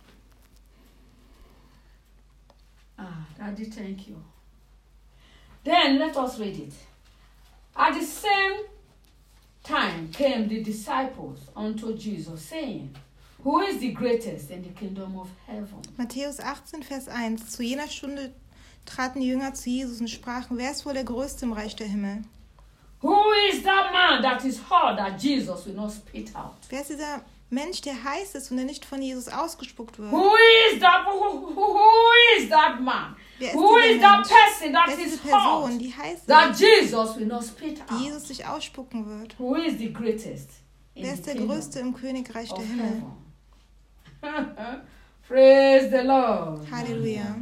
Ah, Daddy, thank you. Then let us read it. At the same time came the disciples unto Jesus, saying, Who is the greatest in the kingdom of heaven? Matthäus achtzehn, Vers eins. Zu jener Stunde traten die Jünger zu Jesus und sprachen, wer ist wohl der Größte im Reich der Himmel? Who is that man that is hard that Jesus will not spit out? Wer ist dieser Mensch, der heiß ist und der nicht von Jesus ausgespuckt wird? Who is that? Who, who, who is that man? Wer ist Who dieser is that Mensch? person that Wer ist is diese hard Person, die heiß that ist, Jesus will not spit die out? Jesus sich ausspucken wird? Who is the greatest in Wer ist the der kingdom Größte im Königreich der of Himmel? heaven? Praise the Lord. Halleluja.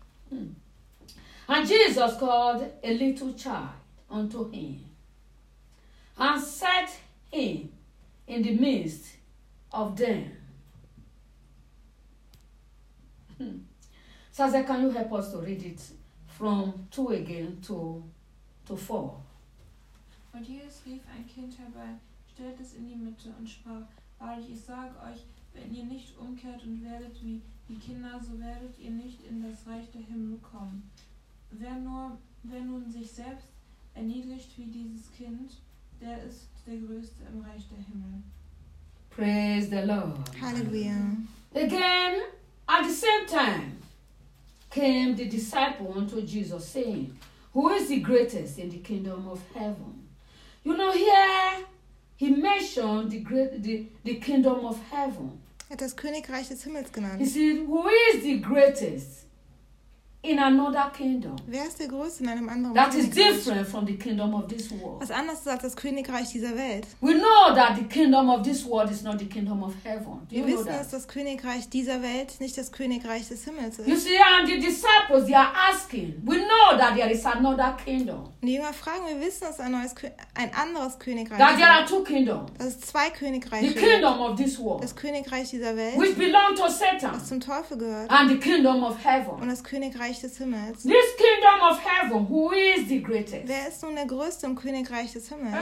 And Jesus called a little child unto him, and set him in the midst of them. Hmm. Sasa, can you help us to read it from two again to to four? Und Jesus rief ein Kind herbei, stellte es in die Mitte und sprach, wahrlich, ich sage euch, wenn ihr nicht umkehrt und werdet wie die Kinder, so werdet ihr nicht in das Reich der Himmel kommen. Wer, nur, wer nun sich selbst erniedrigt wie dieses Kind, der ist der Größte im Reich der Himmel. Praise the Lord. Halleluja. Again, at the same time, came the disciple unto Jesus, saying, Who is the greatest in the kingdom of heaven? You know, here he mentioned the great, the, the kingdom of heaven. Er hat das Königreich des Himmels He genannt. said, Who is the greatest in another kingdom Wer ist der Größte in einem anderen that is Königreich? different from the kingdom of this world? Was anderes ist als das Königreich dieser Welt. We know that the kingdom of this world is not the kingdom of heaven. Do you Wir know wissen, dass that? das Königreich dieser Welt nicht das Königreich des Himmels You ist. see, and the disciples, they are asking, we know that there is another kingdom, Und die Jünger fragen, wir wissen, dass ein, neues, Kö- ein anderes Königreich that there are ist. two kingdoms. Dass es zwei The Königreiche gibt. kingdom of this world, Das Königreich dieser Welt, which belong to Satan, was zum Teufel gehört, and the kingdom of und heaven. das Königreich des Himmels. This kingdom of heaven, who is the greatest? Wer ist nun der Größte im Königreich des Himmels?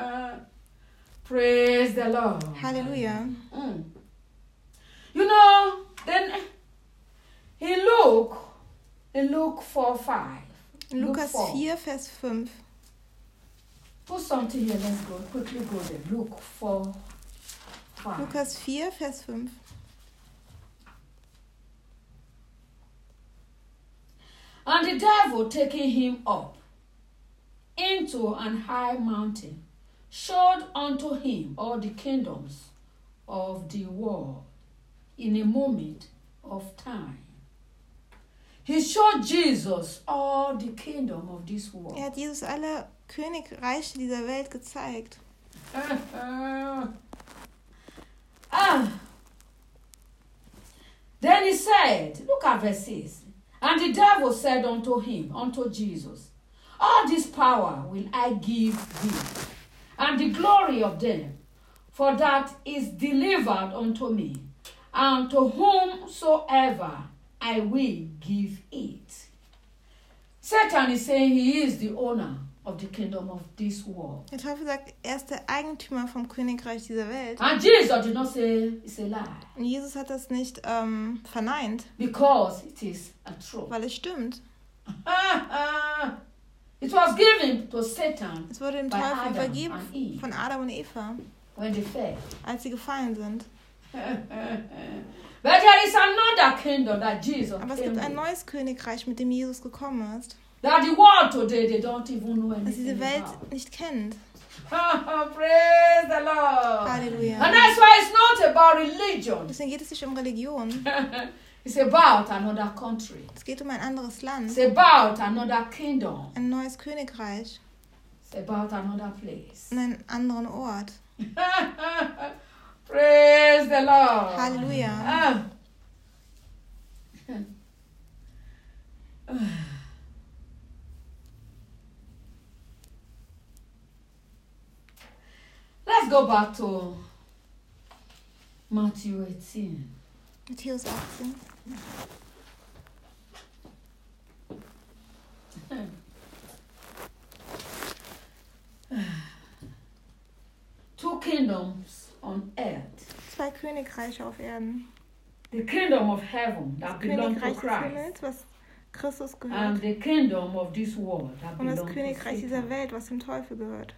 Praise the Lord. Halleluja. Mm. You know, then in Luke, in Luke four five. In Luke Lukas four. vier, Vers fünf. Put something here, let's go. Quickly go there. Luke four five. Lukas vier, Vers fünf. And the devil taking him up into an high mountain, showed unto him all the kingdoms of the world in a moment of time. He showed Jesus all the kingdom of this world. Er hat Jesus alle Königreiche dieser Welt gezeigt. Ah. Then he said, look at verse six. And the devil said unto him, unto Jesus, all this power will I give thee, and the glory of them, for that is delivered unto me, and to whomsoever I will give it. Satan is saying he is the owner of the kingdom of this world. Der Teufel sagt, er ist der Eigentümer vom Königreich dieser Welt. And Jesus did not say it's a lie. Und Jesus hat das nicht ähm, verneint. Because it is a truth. Weil es stimmt. It was given to Satan. Es wurde dem by Teufel Adam übergeben and Eve von Adam und Eva, when they fell. als sie gefallen sind. But there is another kingdom that Jesus Aber es came gibt ein with. neues Königreich, mit dem Jesus gekommen ist, That the world today, they don't even know das diese anything Welt about. nicht kennt. Praise the Lord. Halleluja. And that's why it's not about religion. Deswegen geht es nicht um Religion. It's about another country. Es geht um ein anderes Land, It's about another kingdom. ein neues Königreich, It's about another place. und einen anderen Ort. Praise the Lord. Halleluja. Ah. Let's go back to Matthew eighteen. Matthäus achtzehn. Two kingdoms on earth. Zwei Königreiche auf Erden. The kingdom of heaven that belongs to Königreich des Christ, Himmels, was Christus and gehört, the kingdom of this world that und das belongs to Königreich dieser Satan. Welt, was dem Teufel gehört.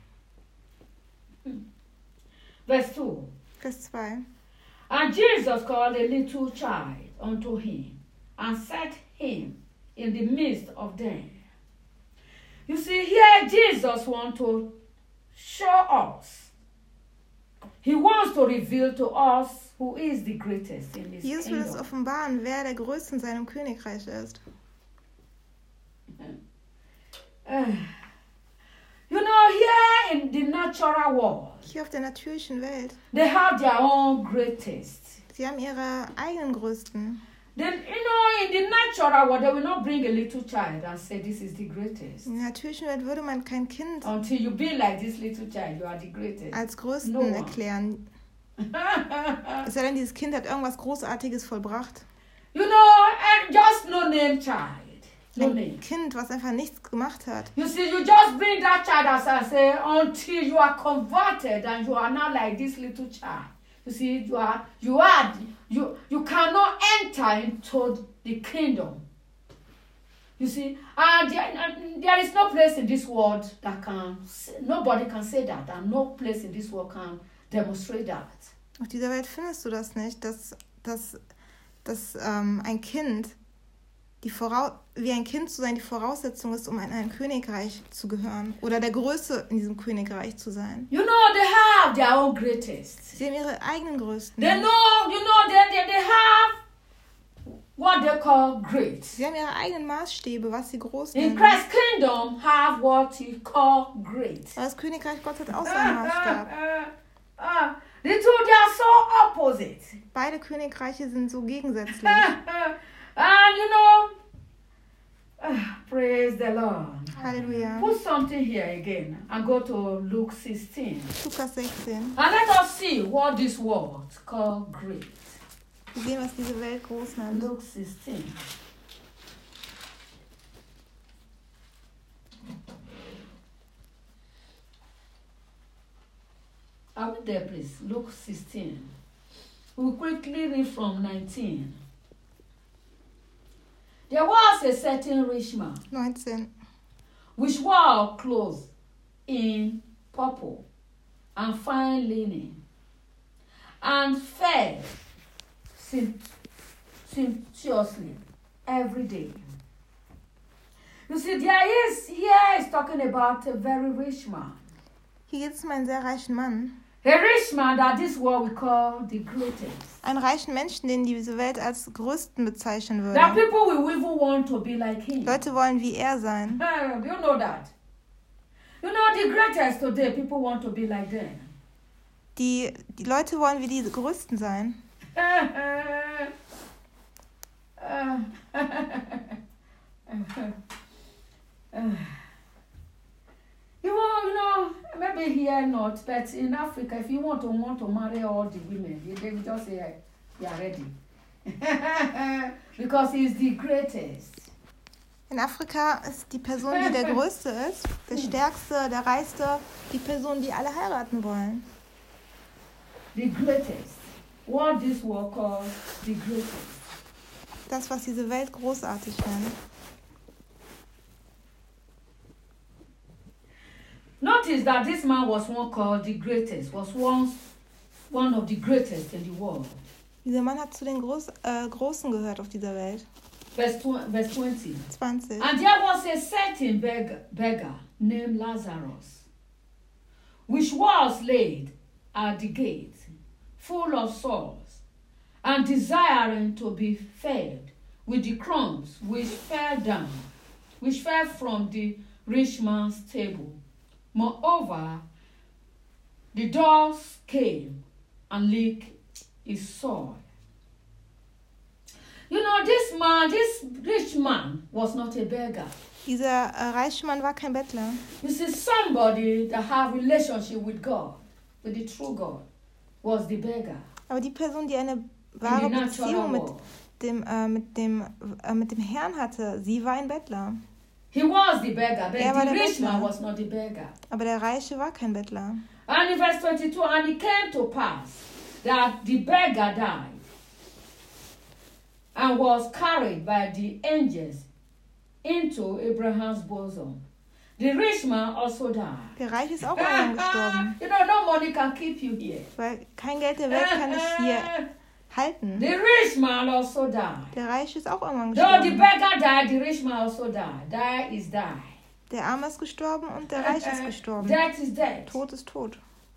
Verse two. Vers zwei. And Jesus called a little child unto him, and set him in the midst of them. You see, here Jesus wants to show us. He wants to reveal to us who is the greatest in his Jesus will uns kingdom. offenbaren, wer der Größte in seinem Königreich ist. Uh, you know, here in the natural world, Hier auf der natürlichen Welt, they have their own greatest. sie haben ihre eigenen Größten. Then, you know, in the natural world, they will not bring a little child and say, this is the greatest. In der natürlichen Welt würde man kein Kind Until you be like this little child, you are the greatest. als Größten No one. erklären. Es sei denn, dieses Kind hat irgendwas Großartiges vollbracht. You know, and just no name child. No Ein name. Kind, was einfach nichts gemacht hat. You see, you just bring that child, as I say, until you are converted and you are not like this little child. You see, you are, you are, you, you cannot enter into the kingdom. You see, and there, and there is no place in this world that can, say, nobody can say that, and no place in this world can demonstrate that. Auf dieser Welt findest du das nicht, dass, dass, dass ähm, ein Kind, die Vorau- wie ein Kind zu sein, die Voraussetzung ist, um in ein Königreich zu gehören oder der Größte in diesem Königreich zu sein. You know, they have their own greatest. Sie haben ihre eigenen Größten. They know, you know, they, they, they have what they call great. Sie haben ihre eigenen Maßstäbe, was sie groß In nennen. Christ's kingdom have what he call great. Aber das Königreich Gottes hat auch seinen Maßstab. Ah, the two, they are so opposite. Beide Königreiche sind so gegensätzlich. And you know, ah, praise the Lord. Halleluja. Put something here again and go to Luke sixteen. Lukas sechzehn. And let us see what this world call great. Wir sehen, was diese Welt groß nennt. Luke sixteen. Are we there, please? Luke sixteen. We'll quickly read from nineteen. There was a certain rich man neunzehn. which wore clothes in purple and fine linen, and fed sumptuously every day. You see, there is here is talking about a very rich man. Hier geht es um einen sehr reichen Mann. A rich man that this world we call the greatest. Einen reichen Menschen, den diese Welt als größten bezeichnen That würde. people will even want to be like him. Leute wollen wie er sein. Do you know that? You know the greatest today, people want to be like them. Die, die Leute wollen wie die Größten sein. You know, you know, maybe here not, but in Africa, if you want to want to marry all the women, they they will just say, "You are ready," because he's the greatest. In Afrika ist die Person, die der Größte ist, der Stärkste, der Reichste, die Person, die alle heiraten wollen. The greatest. What this world calls the greatest. Das, was diese Welt großartig nennt. Notice that this man was one called the greatest, was once one of the greatest in the world. Dieser Mann hat zu den Groß, äh, Großen gehört auf dieser Welt. Verse, tw- verse twenty. zwanzig. And there was a certain beg- beggar named Lazarus, which was laid at the gate, full of sores, and desiring to be fed with the crumbs which fell down, which fell from the rich man's table. Moreover, the dogs came and licked his soul. You know, this man, this rich man was not a beggar. Dieser äh, reiche Mann war kein Bettler. You see, somebody that have relationship with God, with the true God, was the beggar. Aber die Person, die eine In wahre the natural Beziehung mit world. dem, äh, mit, dem, äh, mit dem Herrn hatte, sie war ein Bettler. He was the beggar, but Er war the der rich man Bettler. was not the beggar. Aber der Reiche war kein Bettler. And in verse twenty-two, and it came to pass that the beggar died and was carried by the angels into Abraham's bosom. The rich man also died. Der Reiche ist auch irgendwann gestorben. You know, no money can keep you here. Weil kein Geld der Welt kann dich hier halten. The rich man also died. Der Reiche ist auch irgendwann Though the gestorben. beggar died, the rich man also died. Die is die. Der Arme ist gestorben und der Reiche ist gestorben. Death is death. Tod ist tot.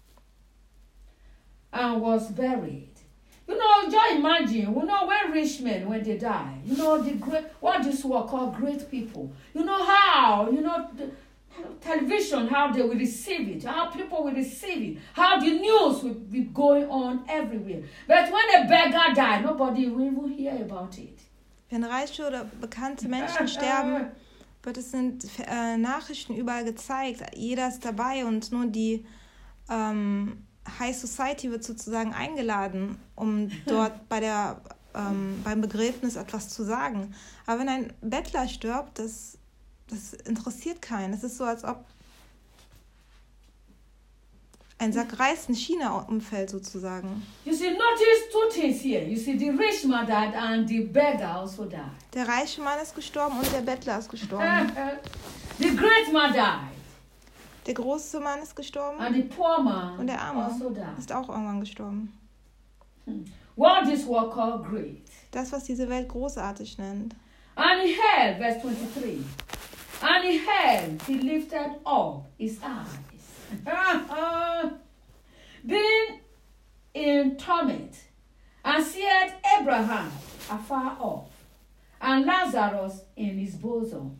And was buried. You know, just imagine, you know, when rich men, when they die, you know, the great, what this were called great people. You know how, you know, the television, how they will receive it, how people will receive it, how the news will be going on everywhere. But when a beggar died, nobody will even hear about it. Wenn reiche oder bekannte Menschen sterben, wird es in äh, Nachrichten überall gezeigt. Jeder ist dabei und nur die ähm, High Society wird sozusagen eingeladen, um dort bei der, ähm, beim Begräbnis etwas zu sagen. Aber wenn ein Bettler stirbt, das, das interessiert keinen. Es ist so, als ob ein Sack Reis in China umfällt sozusagen. You see, notice two things here. You see, the rich man died and the beggar also died. Der reiche Mann ist gestorben und der Bettler ist gestorben. The great man died Der große Mann ist gestorben and the poor man und der Arme also died. ist auch irgendwann gestorben. What this were called great. Das, was diese Welt großartig nennt. And he held, verse twenty-three, and he held, he lifted up his eyes, being in torment, and seeth Abraham afar off, and Lazarus in his bosom.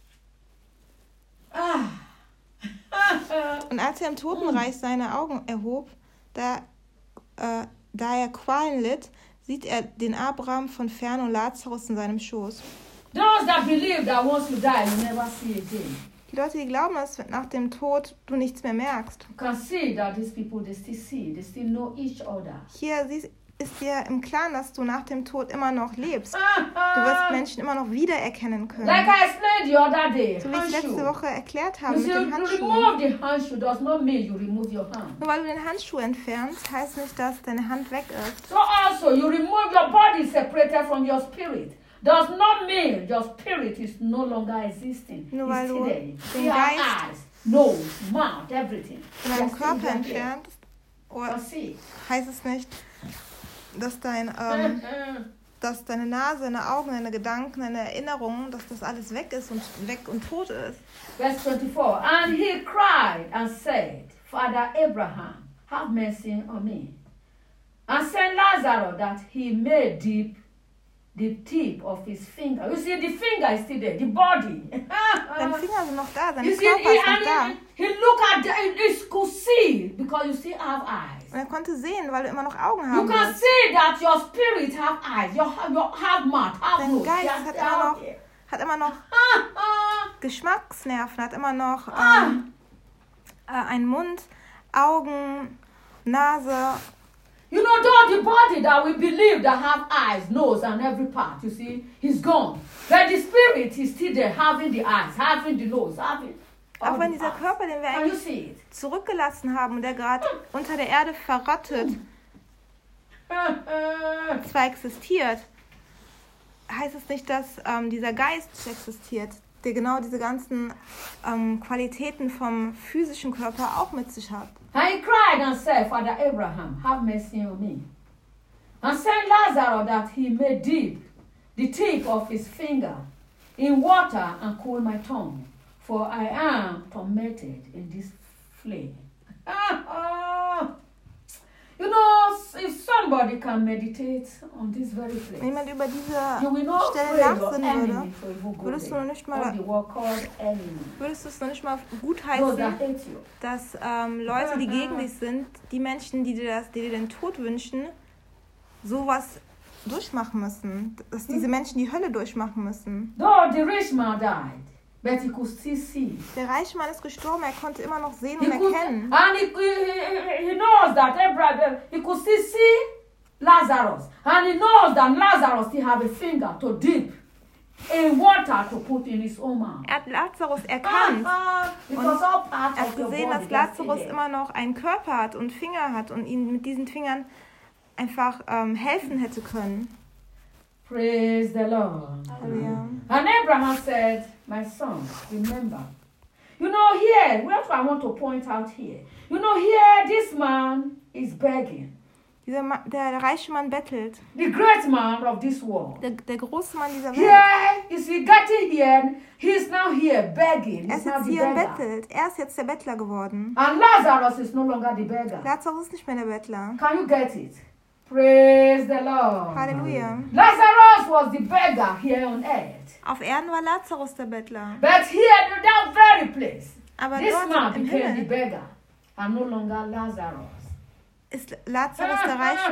Ah. Und als er im Totenreich seine Augen erhob, da, äh, da er Qualen litt, sieht er den Abraham von fern und Lazarus in seinem Schoß. Those that believe that once you die, you never see again. Die Leute, die glauben, dass nach dem Tod du nichts mehr merkst. You can see that these people, they still see, they still know each other. Hier siehst, ist dir im Klaren, dass du nach dem Tod immer noch lebst. Du wirst Menschen immer noch wiedererkennen können. Like I explained the other day, So wie ich letzte handshoe. Woche erklärt habe You mit see, dem you Handschuh. remove the handshoe does not mean you remove your hand. Nur weil du den Handschuh entfernst, heißt nicht, dass deine Hand weg ist. So also, you remove your body separated from your spirit. Does not mean your spirit is no longer existing. Nur weil It's du still there. den You have Geist eyes, nose, mouth, everything. von deinem Just still Körper there. entfernst, You oder can see. heißt es nicht, dass, dein, ähm, dass deine Nase, deine Augen, deine Gedanken, deine Erinnerungen, dass das alles weg ist und weg und tot ist. Verse twenty-four. And he cried and said, Father Abraham, have mercy on me. And send Lazarus that he may dip the tip of his finger. You see, the finger is still there, the body. Seine Finger sind noch da, seine You see, Körper he, ist noch and da. he, he look at the, he could see because you still have eyes. Und er konnte sehen, weil du immer noch Augen You haben can wirst. see that your spirit have eyes, your, your have mouth, have Dein nose. Geist yes, hat they immer are noch, there. hat immer noch Ah, ah. Geschmacksnerven, hat immer noch Ah. ähm, äh, einen Mund, Augen, Nase. You know, though the body that we believe that have eyes, nose, and every part, you see, he's gone. But the spirit is still there, having the eyes, having the nose, having all Auch wenn the dieser parts. Körper, den wir Can you eigentlich see it? zurückgelassen haben und der gerade unter der Erde verrottet, zwar existiert, heißt es nicht, dass ähm, dieser Geist nicht existiert, der genau diese ganzen ähm, Qualitäten vom physischen Körper auch mit sich hat. And he cried and said, Father Abraham, have mercy on me. And send Lazarus that he may dip the tip of his finger in water and cool my tongue, for I am tormented in this flame. You know, if somebody can meditate on this very place, Wenn jemand über diese you will not Stelle pray your nachsinnen würde, enemy for evil go würdest du there. noch nicht What mal, the word called enemy. würdest du es noch nicht mal Those gutheißen, that hate you. dass ähm, Leute, die gegen dich sind, die Menschen, die dir, das, die dir den Tod wünschen, sowas durchmachen müssen. Dass diese Menschen die Hölle durchmachen müssen. Though the rich man died, but he could still see. Der reiche Mann ist gestorben, er konnte immer noch sehen He und could, erkennen. and he, he, he knows that Abraham, he could still see Lazarus. And he knows that Lazarus still have a finger to dip in water to put in his own mouth. Er hat Lazarus erkannt. Ah, because all parts Er hat of your gesehen, body dass are still Lazarus there. immer noch einen Körper hat und Finger hat und ihm mit diesen Fingern einfach ähm, helfen hätte können. Praise the Lord. Halleluja. And Abraham said, my son, remember. You know, here, what I want to point out here. You know, here, this man is begging. Dieser Ma der, der reiche Mann bettelt. The great man of this world. Der, der große Mann dieser Welt. Here, is he getting here? He's now here begging. Er He's ist now jetzt the hier und beggar. bettelt. Er ist jetzt der Bettler geworden. And Lazarus is no longer the beggar. Lazarus ist nicht mehr der Bettler. Can you get it? Praise the Lord. Halleluja. Lazarus was the beggar here on earth. Auf Erden war Lazarus der Bettler. But here, in that very place, Aber this dort man im became the Himmel beggar and no longer Lazarus. ist Lazarus der Reiche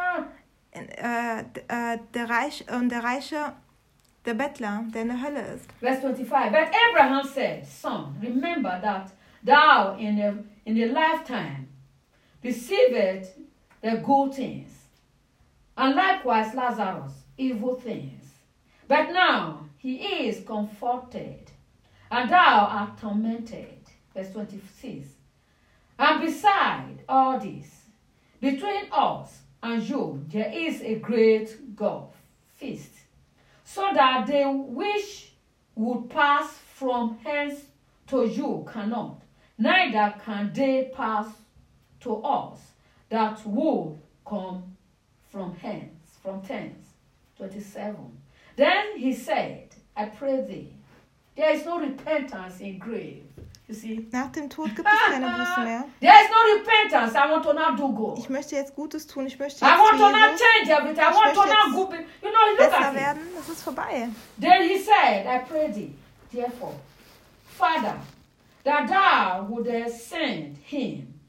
und äh, d- äh, der Reich und der Reiche der Bettler, der in der Hölle ist. Verse twenty-five. But Abraham said, Son, remember that thou in a, in a lifetime received the good things, and likewise Lazarus evil things. But now he is comforted, and thou art tormented. Verse twenty-six. And beside all this, between us and you there is a great gulf fixed, so that they which would pass from hence to you cannot, neither can they pass to us that would come from hence, from thence. twenty-seven. Then he said, I pray thee, there is no repentance in grave. You see? Nach dem Tod gibt es keine Buße mehr. There is no repentance. I want to now do good. Ich möchte jetzt Gutes tun. Ich möchte I jetzt want to now Jesus change everything. I Ich want to möchte now jetzt go. Be, you know, look besser at it. werden. Das ist vorbei. Then he said, I pray thee, therefore, Father, that thou wouldest send him,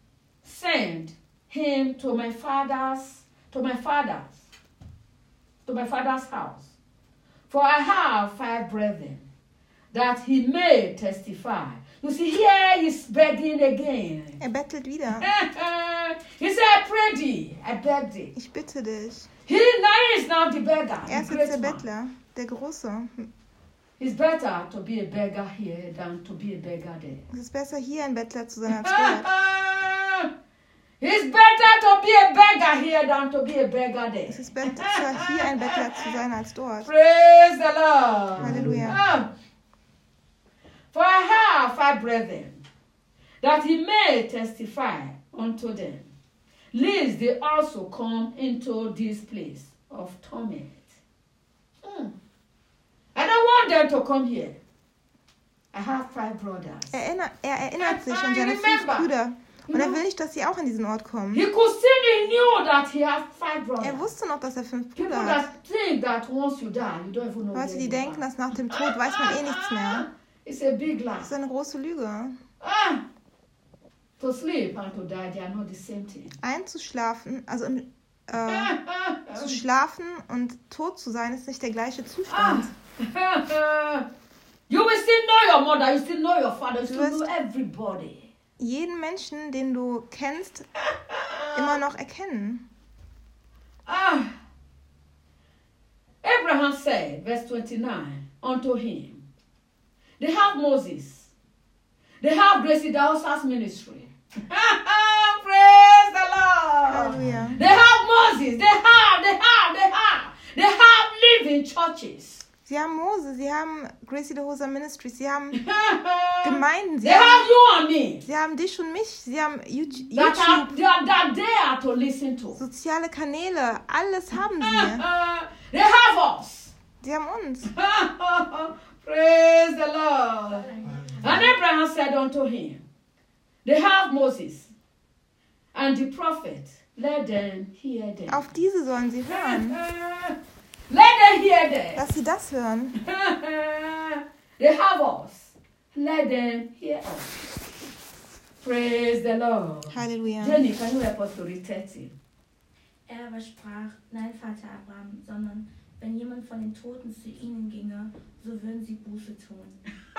send him to my father's, to my father's, to my father's house. For I have five brethren, that he may testify. You see, here he's begging again. Er bettelt wieder. He said, I pray thee, I beg thee. Ich bitte dich. He now is now the beggar. Er the ist jetzt great der man. Bettler, der Große. It's better to be a beggar here than to be a beggar there. Es ist besser, hier ein Bettler zu sein als dort. It's better to be a beggar here than to be a beggar there. Es ist besser, hier ein Bettler zu sein als dort. Praise the Lord. Hallelujah. Ah. For I have five brethren, that he may testify unto them, lest they also come into this place of torment. Hmm. I don't want them to come here. I have five brothers. Erinner, er erinnert sich an seine fünf Remember. Brüder Und er will nicht, dass sie auch an diesen Ort kommen. He could still he knew that he has five brothers. Er wusste noch, dass er fünf People Brüder hat. that think that once you die, you don't even know. Leute, where die you denken, are. dass nach dem Tod weiß man eh nichts mehr. It's a big lie. Das ist eine große Lüge. Ah, to sleep and to die, they are not the same thing. Einzuschlafen, also im, äh, Ah, zu schlafen und tot zu sein, ist nicht der gleiche Zustand. You will still know your mother, you still know your father, you Du still know wirst- everybody. Jeden Menschen, den du kennst, immer noch erkennen. Ah. Abraham said, verse twenty-nine, unto him, they have Moses, they have Gracie Dawson's ministry. Praise the Lord. Halleluja. They have Moses, they have, they have, they have, they have living churches. Sie haben Mose, sie haben Gracie the Hoser Ministries, sie haben Gemeinden, sie They have haben, you and me sie haben dich und mich, sie haben YouTube, that, are, that, that they are to listen to. soziale Kanäle, alles haben sie. They have us. Sie haben uns. Praise the Lord. And Abraham said unto him, they have Moses and the prophet, let them hear them. Auf diese sollen sie hören. Let them hear them. Lass sie das hören. They have us. Let them hear us. Praise the Lord. Halleluja. Jenny, can you help us to read thirty? Er aber sprach, nein, Vater Abraham, sondern wenn jemand von den Toten zu ihnen ginge, so würden sie Buße tun.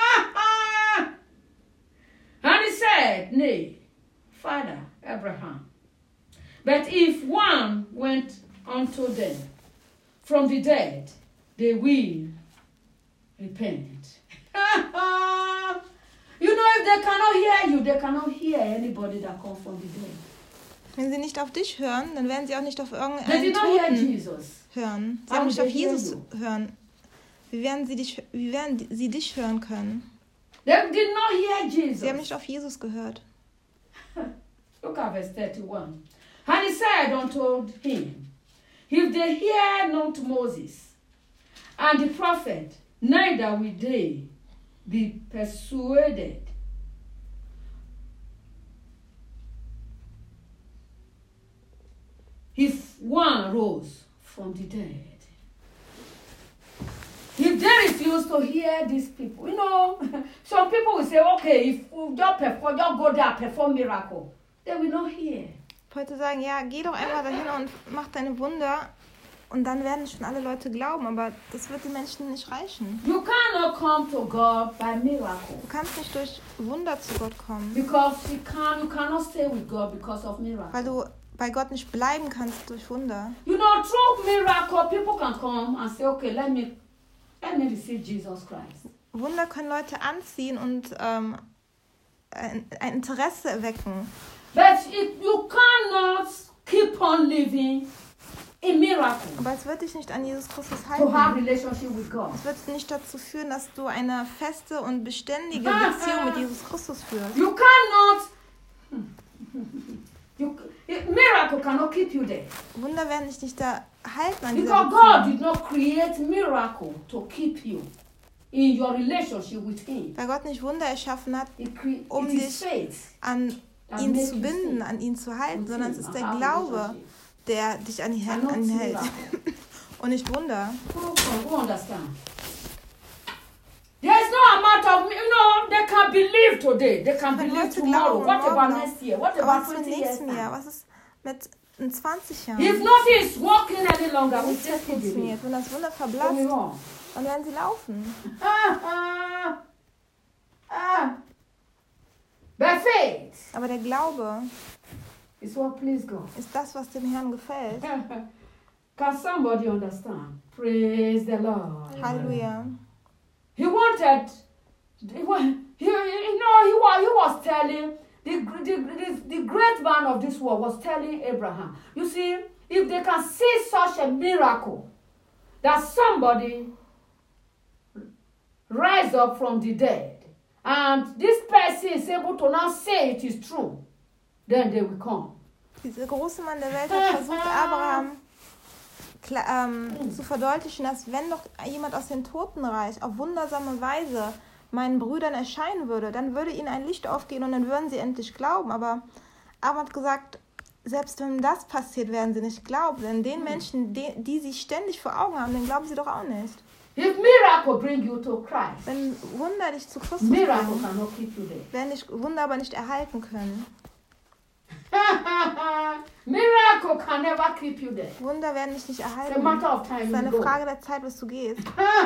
And he said, nay, Father Abraham, but if one went unto them from the dead, they will repent. You know, if they cannot hear you, they cannot hear anybody that comes from the dead. Wenn sie nicht auf dich hören, dann werden sie auch nicht auf They irgendeinen did not hear Toten Jesus. hören. Sie How haben nicht they auf hear Jesus you? hören. Wie werden sie dich, wie werden sie dich hören können? They did not hear Jesus. Sie haben nicht auf Jesus gehört. Look at verse thirty-one. And he said unto him, if they hear not Moses and the prophet, neither will they be persuaded. If one rose from the dead. If they refuse to hear these people, you know, some people will say, okay, if we just perform, just go there and perform miracle, they will not hear. Heute sagen, ja, geh doch einmal dahin und mach deine Wunder und dann werden schon alle Leute glauben, aber das wird die Menschen nicht reichen. You cannot come to God by miracle. Du kannst nicht durch Wunder zu Gott kommen, Because you, can, you cannot stay with God because of miracle. weil du bei Gott nicht bleiben kannst durch Wunder. You know, through miracle, people can come and say, okay, let me, let me receive Jesus Christ. Wunder können Leute anziehen und ähm, ein, ein Interesse wecken. But it, you cannot keep on living in miracle Aber es wird dich nicht an Jesus Christus to have halten. relationship with God. Es wird nicht dazu führen, dass du eine feste und beständige Beziehung mit Jesus Christus führst. You cannot, you, miracle cannot keep you there. Wunder werden dich nicht da halten an dieser Because God Beziehung. did not create miracle to keep you in your relationship with Him. Weil Gott nicht Wunder erschaffen hat, It, cre- Um it is dich- faith an that ihn makes zu you binden, stay an ihn zu halten, with sondern Him es ist and der have Glaube, relationship. der dich an ihn And hält, not an ihn hält. miracle. Und nicht Wunder. Who, who understand? There is no amount of, you know, they can believe today. They can Wenn believe Leute tomorrow. glauben, What morgen about noch. next year? What Aber about was für twenty years nächsten Jahr? time? Was ist mit in zwanzig Jahren? If nothing is working any longer, we Wenn es still nicht believe. funktioniert, wenn das Wunder Don't me verblasst, wrong. dann werden sie laufen. Ah, ah, ah. By faith Aber der Glaube is what please God. ist das, was dem Herrn gefällt. Can somebody understand? Praise the Lord. Halleluja. He wanted, he, wa- he, you know, he was, he was telling, the, the, the, the great man of this world was telling Abraham, you see, if they can see such a miracle, that somebody rise up from the dead, and this person is able to now say it is true, then they will come. Dieser große Mann der Welt hat versucht, Abraham kla- ähm, zu verdeutlichen, dass wenn doch jemand aus dem Totenreich auf wundersame Weise meinen Brüdern erscheinen würde, dann würde ihnen ein Licht aufgehen und dann würden sie endlich glauben. Aber Abraham hat gesagt, selbst wenn das passiert, werden sie nicht glauben. Denn den Menschen, die, die sie ständig vor Augen haben, den glauben sie doch auch nicht. If miracle bring you to Christ, Wenn Wunder dich zu Christus miracle bringen, cannot keep you there. werden dich Wunder aber nicht erhalten können. Miracle can never keep you there. Wunder werden dich nicht It's a erhalten. matter of Es time ist you eine go. Frage der Zeit, bis du gehst.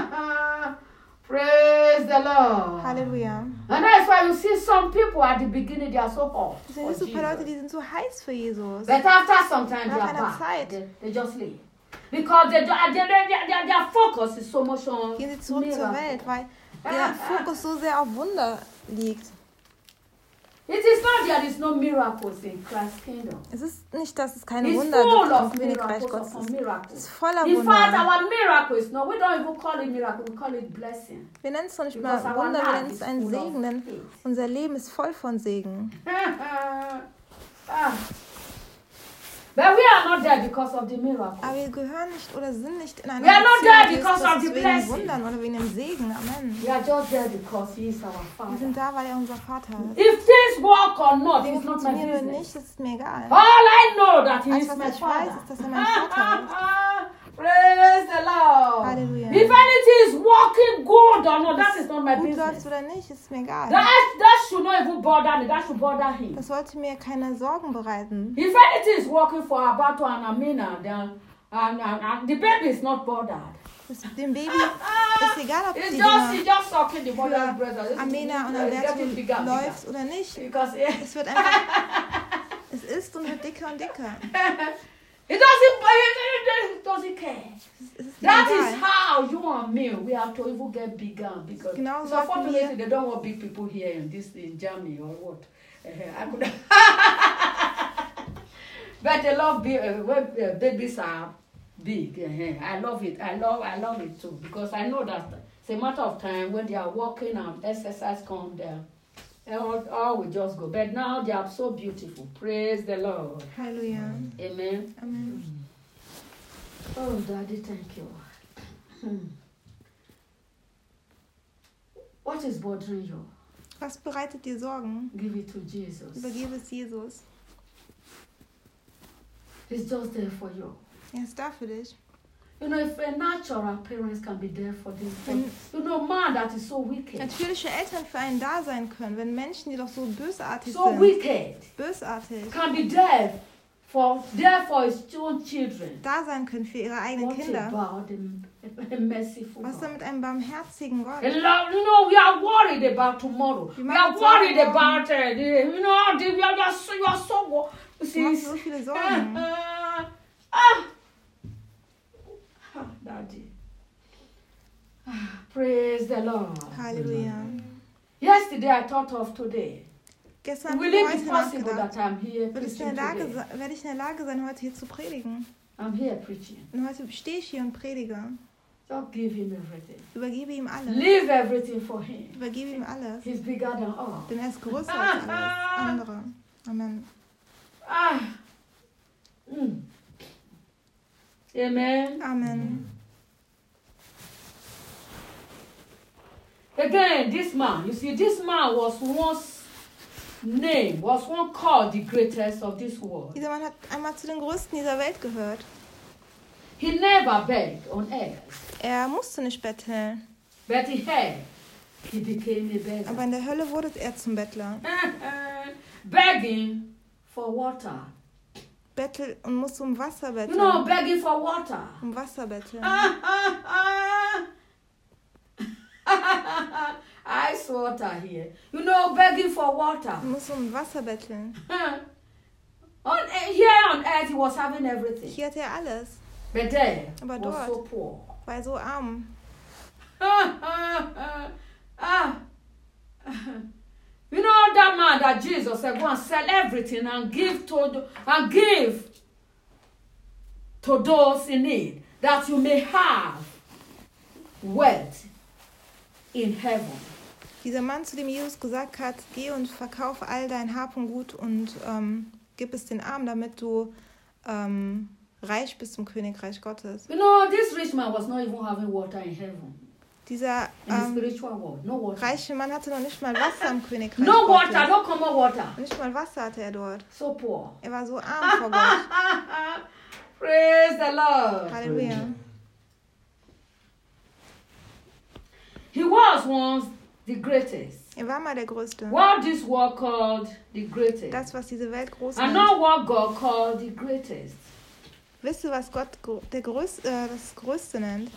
Praise the Lord. Halleluja. And that's why you see some people at the beginning, they are so hot. Deswegen for siehst du ein paar Leute, Jesus. die sind so heiß für Jesus. But after some time, Nach they are einer back. Zeit. They, they just leave. Because they, they, they, they, their, their focus is so much on Gehen sie zurück zur miracle. Welt, weil der Fokus so sehr auf Wunder liegt. It is not there is no miracles in Christ's kingdom. Es ist nicht, dass es keine It's Wunder full gibt of im Königreich miracles Gottes. upon Es ist miracles. voller In fact, Wunder. our miracle is no, we don't even call it miracle, we call it blessing. Wir nennen es noch nicht Because mal our Wunder, wir life nennen es is einen full of Segen, denn faith. unser Leben ist voll von Segen. ah. But we are not there because of the miracle. Aber wir gehören nicht oder sind nicht in einer We are not Beziehung there mit because Christus of the wegen blessing. Wundern oder wegen dem Segen. Amen. We are just there because He is our Wir Father. sind da, weil er unser Vater ist. If things work or not, Dinge it's not my funktionieren oder business. nicht, das ist mir egal. All I know that He Alles, is was my ich Father. weiß, ist, dass er mein Vater ist. Praise the Lord. Halleluja. If anything is working good or not, that is not my Gut läuft business. oder nicht, ist mir egal. That, that should not even bother me. That should bother Him. Das sollte mir keine Sorgen bereiten. If anything is working for Abato and Amina, then and, and, and the baby is not bothered. Das, dem Baby ist egal, ob It's die just, Dinge it's just sucking the mother's breast. für Amena und It's getting Alberto bigger and bigger. läuft oder nicht. Because yeah, Es wird einfach, es ist und wird dicker und dicker. it doesn't, it doesn't care. Es ist That egal. is how you and me, we have to even get bigger and bigger. Genau So so hatten unfortunately, wir- they don't want big people here in this in Germany or what. Uh, I could. But they love big, uh, when uh, babies are big. Uh, I love it. I love. I love it too because I know that it's a matter of time when they are walking and exercise come there. All, all will just go. But now they are so beautiful. Praise the Lord. Halleluja. Amen. Amen. Oh, Daddy, thank you. Hmm. What is bothering you? Was bereitet dir Sorgen? Give it to Jesus. Übergebe es Jesus. He's just there for you. Er ist da für dich. You know, if a natural parents can be there for this, Wenn you know, man that is so wicked, natürliche Eltern für einen da sein können, wenn Menschen, die doch so bösartig so sind, wicked, bösartig, can be there for there for his own children. da sein können für ihre eigenen What Kinder. about the, the merciful Was ist denn God? mit einem barmherzigen Gott? And love, you know, we are worried about tomorrow. You We might are talk worried about- about uh, the, you know, the, you are you are so, you are so, wo- you Du see, machst so viele Sorgen. ah, ah, Daddy. Ah, praise the Lord. Halleluja. Yesterday I thought of today. Gestern habe Will ich it be heute possible nachgedacht. that I'm here Werde ich, preaching in der Lage, today? se- werde ich in der Lage sein, heute hier zu predigen? I'm here preaching. Und heute stehe ich hier und predige. Just give him everything. Übergebe ihm alles. Leave everything for him. Übergebe ihm alles. He's bigger than all. Denn er ist größer als alles andere. Amen. Ah. Mm. Amen. Amen. Again, this man, you see, this man was once named, was once called the greatest of this world. Dieser Mann hat einmal zu den Größten dieser Welt gehört. He never begged on earth, Er musste nicht betteln, but he had. He became a aber beggar. in der Hölle wurde er zum Bettler. Begging for water. Bettel und musste um Wasser You betteln. know, begging for water. Um Wasser betteln. Ice water here. You know, begging for water. Er musste um Wasser betteln. On, here on earth, he was having everything. Hier hatte er alles. But there Aber was dort. so poor. War er so arm. ah. You know that man that Jesus said, go and sell everything and give to the, and give to those in need, that you may have wealth in heaven. Dieser Mann, zu dem Jesus gesagt hat, geh und verkaufe all dein Hab und Gut und ähm, gib es den Armen, damit du ähm, reich bist zum Königreich Gottes. You know, this rich man was not even having water in heaven. Dieser in the ähm, spiritual world. No water. reiche Mann hatte noch nicht mal Wasser im Königreich No Gottes. water, no common water. Nicht mal Wasser hatte er dort. So poor. Er war so arm vor Gott. Praise the Lord. Halleluja. He was once the greatest. Er war mal der Größte. What this world called the greatest. Das, was diese Welt groß And nennt. not what God called the greatest. Wisst ihr, was Gott gro- der Größ äh, das Größte nennt?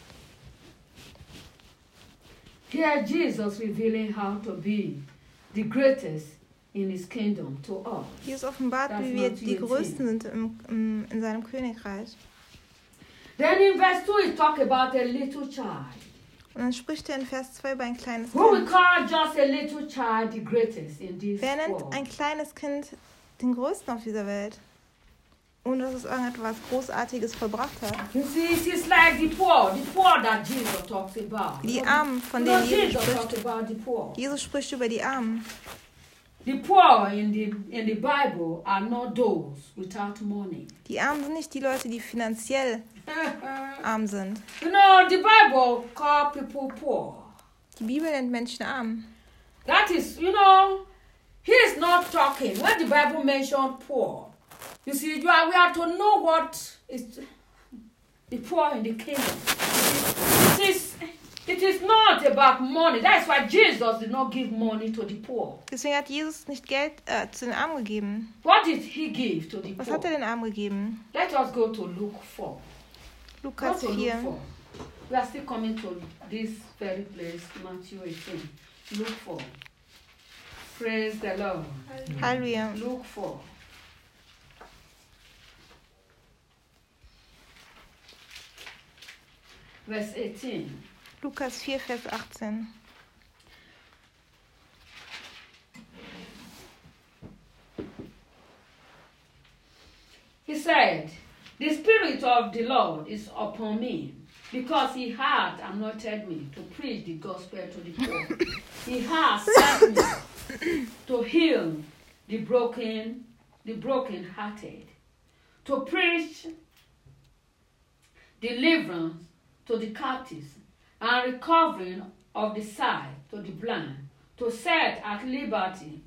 Here Jesus revealing how to be the greatest in his kingdom to all. Jesus offenbart, Das wie wir Matthew die eighteen. Größten sind im, im, in seinem Königreich. Then in verse two he talk about a little child. Und dann spricht er in Vers zwei über ein kleines Who we Kind. call just a little child the greatest in this Wer nennt world. ein kleines Kind den Größten auf dieser Welt? Ohne dass es irgendetwas Großartiges vollbracht hat. You see, it is like the poor, the poor that Jesus talks about. Die Armen, von No, denen Jesus Jesus spricht. talks about the poor. Jesus spricht über die Armen. The poor in the in the Bible are not those without money. Die Armen sind nicht die Leute, die finanziell arm sind. You know, the Bible call people poor. Die Bibel nennt Menschen arm. That is, you know, he is not talking. When the Bible mentioned poor, you see, you are, we are to know what is the poor in the kingdom. It is, it is not about money. That's why Jesus did not give money to the poor. Deswegen hat Jesus nicht Geld äh, zu den Armen gegeben. What did he give to the Was poor? hat er den Armen gegeben? Let us go to Luke four. Lukas Go to Luke vier. four. We are still coming to this very place, Matthew eighteen. Luke four. Praise the Lord. Halleluja. Luke four. Verse eighteen. Lukas vier, Vers achtzehn. He said, "The Spirit of the Lord is upon me, because he hath anointed me to preach the gospel to the poor. He has sent me to heal the broken, the broken-hearted, to preach deliverance to the captives, and recovering of the sight to the blind, to set at liberty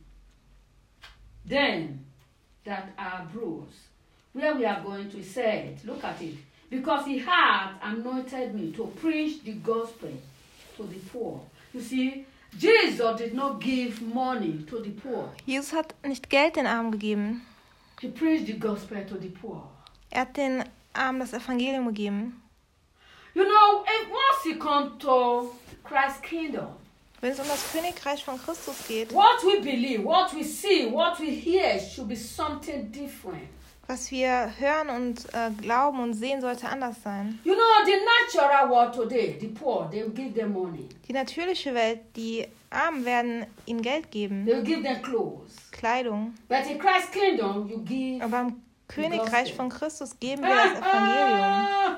them that are bruised." Where we are going to say it, look at it. Because he had anointed me to preach the gospel to the poor. You see, Jesus did not give money to the poor. Jesus hat nicht Geld den Armen gegeben. He preached the gospel to the poor. Er hat den Armen das Evangelium gegeben. You know, if once you come to Christ's kingdom, Wenn es um das Königreich von Christus geht, what we believe, what we see, what we hear should be something different. was wir hören und äh, glauben und sehen, sollte anders sein. You know, the natural world today, the poor, they will give them money. Die natürliche Welt, die Armen werden ihnen Geld geben, They will give them clothes. Kleidung. But in Christ's kingdom, you give... Aber im Königreich Gospel. von Christus geben wir das Evangelium.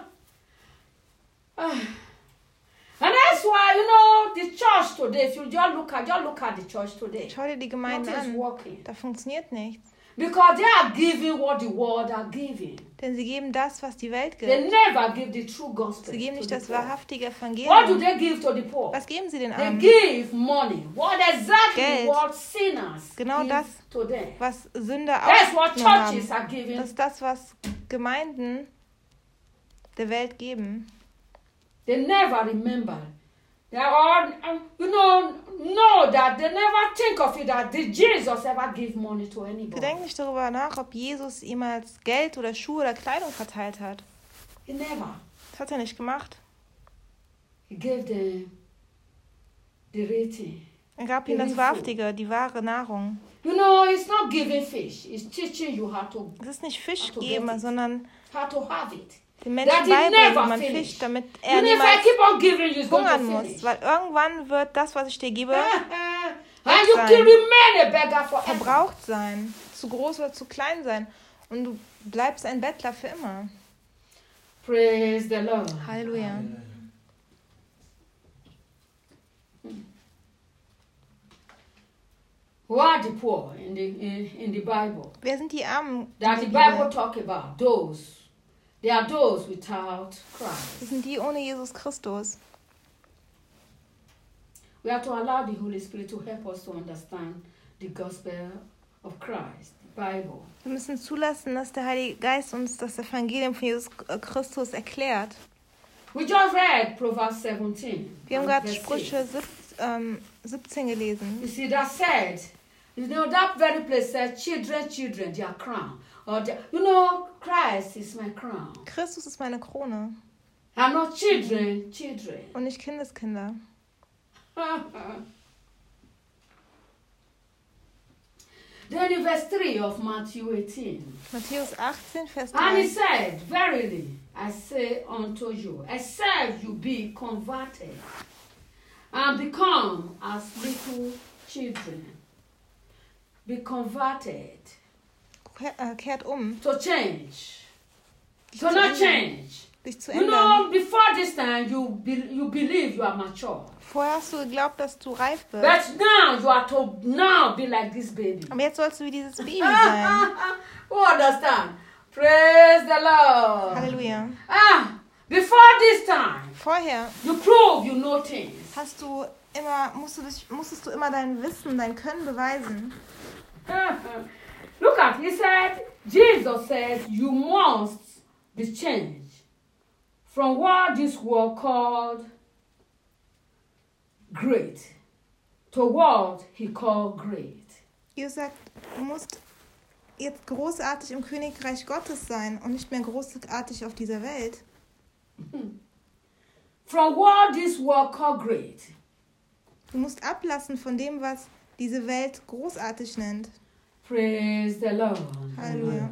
Ah. And that's why, you know, the church today, if you just look at, just look at the church today, Schau dir die Gemeinden nothing is an. working. Da funktioniert nichts. Because they are giving what the world are giving. Denn sie geben das, was die Welt They gibt. never give the true gospel Sie geben to nicht the das poor. wahrhaftige What do Evangelium. they give to the poor? Was geben sie den They Armen? give money. What exactly Geld. what sinners Genau give das. to them. Was Sünder That's what aufgenommen haben. churches are giving. Das ist das, was Gemeinden der Welt geben. They never remember. They are all, um, you know, know that they never think of it that did Jesus ever give money to Sie anybody. denken nicht darüber nach, ob Jesus jemals Geld oder Schuhe oder Kleidung verteilt hat. He never. Das hat er nicht gemacht. He gave them the rating. Er gab ihnen das Wahrhaftige, die wahre Nahrung. You know, it's not giving fish. It's teaching you how to Es ist nicht Fisch Ach, du geben, Geld. sondern how to have it. den Menschen That he beibringen, never wie man finish. fischt, damit You er know, if I niemals keep on giving you, it's going hungern to muss. finish. Weil irgendwann wird das, was ich dir gebe, And you sein. can remain a beggar forever. verbraucht sein. Zu groß oder zu klein sein. Und du bleibst ein Bettler für immer. Praise the Lord. Halleluja. Who are the poor in the in, in the Bible? Wer sind die Armen? That the in der Bible Bibel? talk about those. They are those without Christ. Das sind die ohne Jesus Christus. We have to allow the Holy Spirit to help us to understand the gospel of Christ, the Bible. Wir müssen zulassen, dass der Heilige Geist uns das Evangelium von Jesus Christus erklärt. We just read Proverbs seventeen. Wir haben and gerade verse Sprüche six. siebzehn gelesen. You see, that said, you know, that very place said, children, children, their crown. Or their, you know, Christ is my crown. Christus ist meine Krone I'm not children, children. und nicht Kindeskinder. Then in verse three of Matthew eighteen. Matthäus achtzehn, Vers And he drei. said, verily, I say unto you, except you be converted and become as little children. Be converted. Ke- äh, Kehrt um, To change. dich To zu not ändern. change. Dich zu You ändern. know, before this time, you, be, you believe you are mature. Vorher hast du geglaubt, dass du reif bist. But now, you are to now be like this baby. Aber jetzt sollst du wie dieses Baby sein. Who understand? Praise the Lord. Halleluja. Ah, before this time, Vorher you prove you know things. hast du immer, musst du dich, musstest du immer dein Wissen, dein Können beweisen. Look at, he said, Jesus says you must be changed from what this world called great to what he called great. Jesus sagt, du musst jetzt großartig im Königreich Gottes sein und nicht mehr großartig auf dieser Welt. From what this world called great. Du musst ablassen von dem, was diese Welt großartig nennt. Praise the Lord. Halleluja.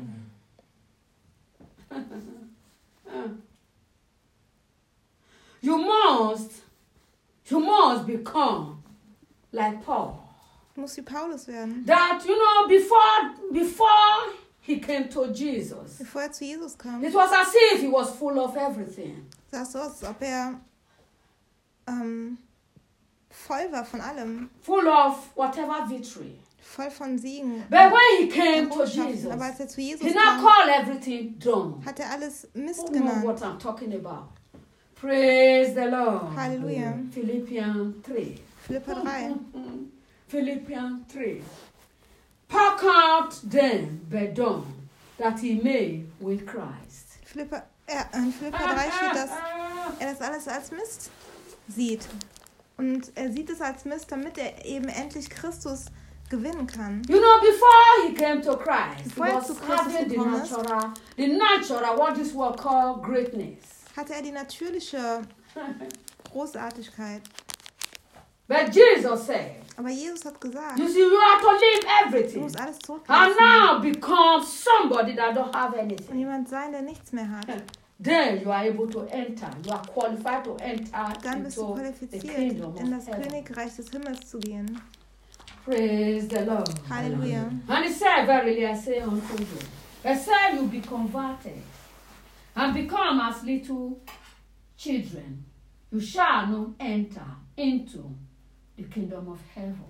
You must, you must become like Paul. Du musst wie Paulus werden. That, you know, before, before he came to Jesus, Bevor er zu Jesus kam, it was as if he was full of everything. sah es so aus, als ob er ähm, voll war von allem. Full of whatever victory. Voll von Siegen. But when he came und to Botschaften. Jesus, Aber als er zu he Jesus now kam, called everything done. hat er alles Mist Who know genannt. what I'm talking about? Praise the Lord. Halleluja. Philippians three. Philipper drei. Philippians three. Paul count them but done that he may with Christ. Philipper, ja, in Philipper drei steht, dass er das alles als Mist sieht. Und er sieht es als Mist, damit er eben endlich Christus gewinnen kann. You know, before he came to Christ, he Bevor er was zu Christus having the gekommen ist, natural, the natural, what this world call greatness. hatte er die natürliche Großartigkeit. But Jesus said, Aber Jesus hat gesagt, you see, you have to leave du everything musst alles and zurücklassen now become somebody that don't have und anything. jemand sein, der nichts mehr hat. Then you are able to enter. You are qualified to enter Dann bist du into the qualifiziert, kingdom in das of heaven. Königreich des Himmels zu gehen. Praise the Lord. Halleluja. And he said, verily I say unto you, except you be converted and become as little children, you shall not enter into the kingdom of heaven.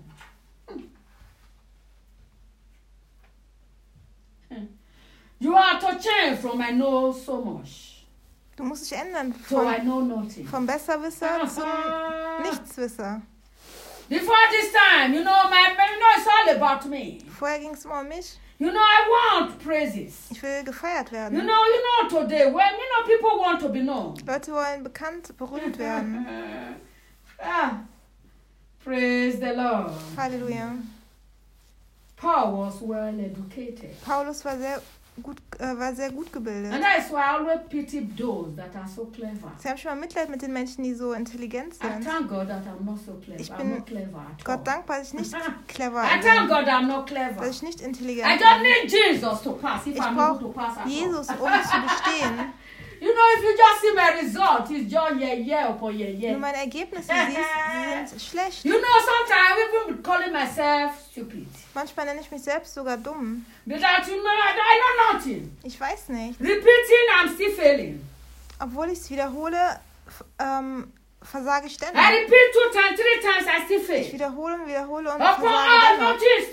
Hmm. You are to change from I know so much, Du musst dich ändern so I vom, know nothing. vom Besserwisser zum Nichtswisser. Before this time, you know, my, you know, it's all about me. Vorher ging es immer um mich. You know, I want praises. Ich will gefeiert You werden. know, you know, today, when, you know, people want to be known. Leute wollen bekannt, berühmt werden. Ah, praise the Lord. Halleluja. Paul was well educated. Paulus war sehr gut, äh, war sehr gut gebildet. And that is why I always pity those that are so clever. Sie haben schon mal Mitleid mit den Menschen, die so intelligent I sind. thank God that I'm not so clever. Ich I'm bin not clever at all. Gott dankbar, dass ich nicht clever I thank bin. God I'm not clever. Dass ich nicht I intelligent don't bin. need Jesus to pass if Ich I'm able to brauche pass at Jesus, all. um zu bestehen. You know, if you just see my result, it's just yeah, yeah, upon yeah, Nur yeah. meine Ergebnisse siehst, sie sind schlecht. You know, sometimes I even calling myself stupid. Manchmal nenne ich mich selbst sogar dumm. Because you know, I, I know nothing. Ich weiß nicht. Repeating, I'm still failing. Obwohl ich es wiederhole, f- ähm, versage ich ständig. I repeat two times, three times, I still Ich fail. wiederhole und wiederhole und Upon all, versage dennoch. nothing is still working.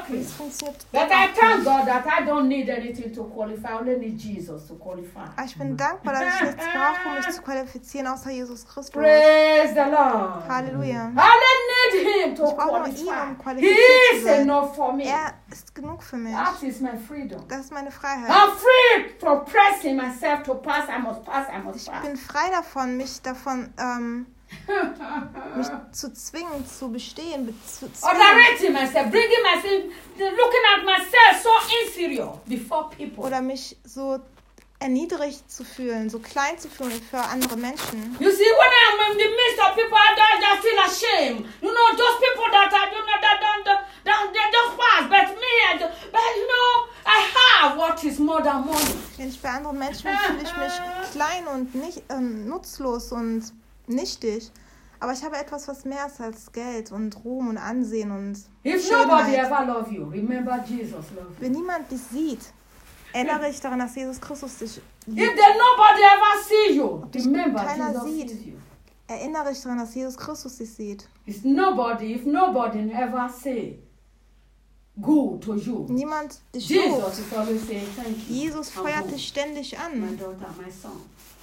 working. Es funktioniert. But I thank God that I don't need anything to qualify. I only need Jesus to qualify. Aber ich bin dankbar, dass ich nichts brauche, um mich zu qualifizieren, außer Jesus Christus. Praise the Lord. Halleluja. I don't need him to Ich brauche nur ihn, qualify. um He qualifiziert zu is sein. enough for me. Er ist genug für mich. That is my freedom. Das ist meine Freiheit. I'm free for pressing myself to pass. I must pass. I must Ich pass. bin frei davon, mich davon, ähm, mich zu zwingen, zu bestehen, be- zu zwingen, Underrating myself, bringing myself, looking at myself so inferior before people. oder mich so erniedrigt zu fühlen, so klein zu fühlen für andere Menschen. You see, when I'm in the midst of people, I don't just feel ashamed. You know, those people that I you know that don't, don't they just pass, but me, I do, but you know, I have what is more than money. Wenn ich bei anderen Menschen bin, fühle ich mich klein und nicht ähm, nutzlos und nichtig. Aber ich habe etwas, was mehr ist als Geld und Ruhm und Ansehen und If nobody Schönheit. ever love you, remember Jesus love you. Wenn niemand dich sieht, erinnere ich daran, dass Jesus Christus dich If liebt. then nobody ever see you, dich remember keiner Jesus sieht. sees you. Erinnere ich daran, dass Jesus Christus dich sieht. It's nobody, if nobody ever say good to you, Niemand dich Jesus lobt. is always saying thank you. Jesus I'm feuert home. dich ständig My an. daughter, my son.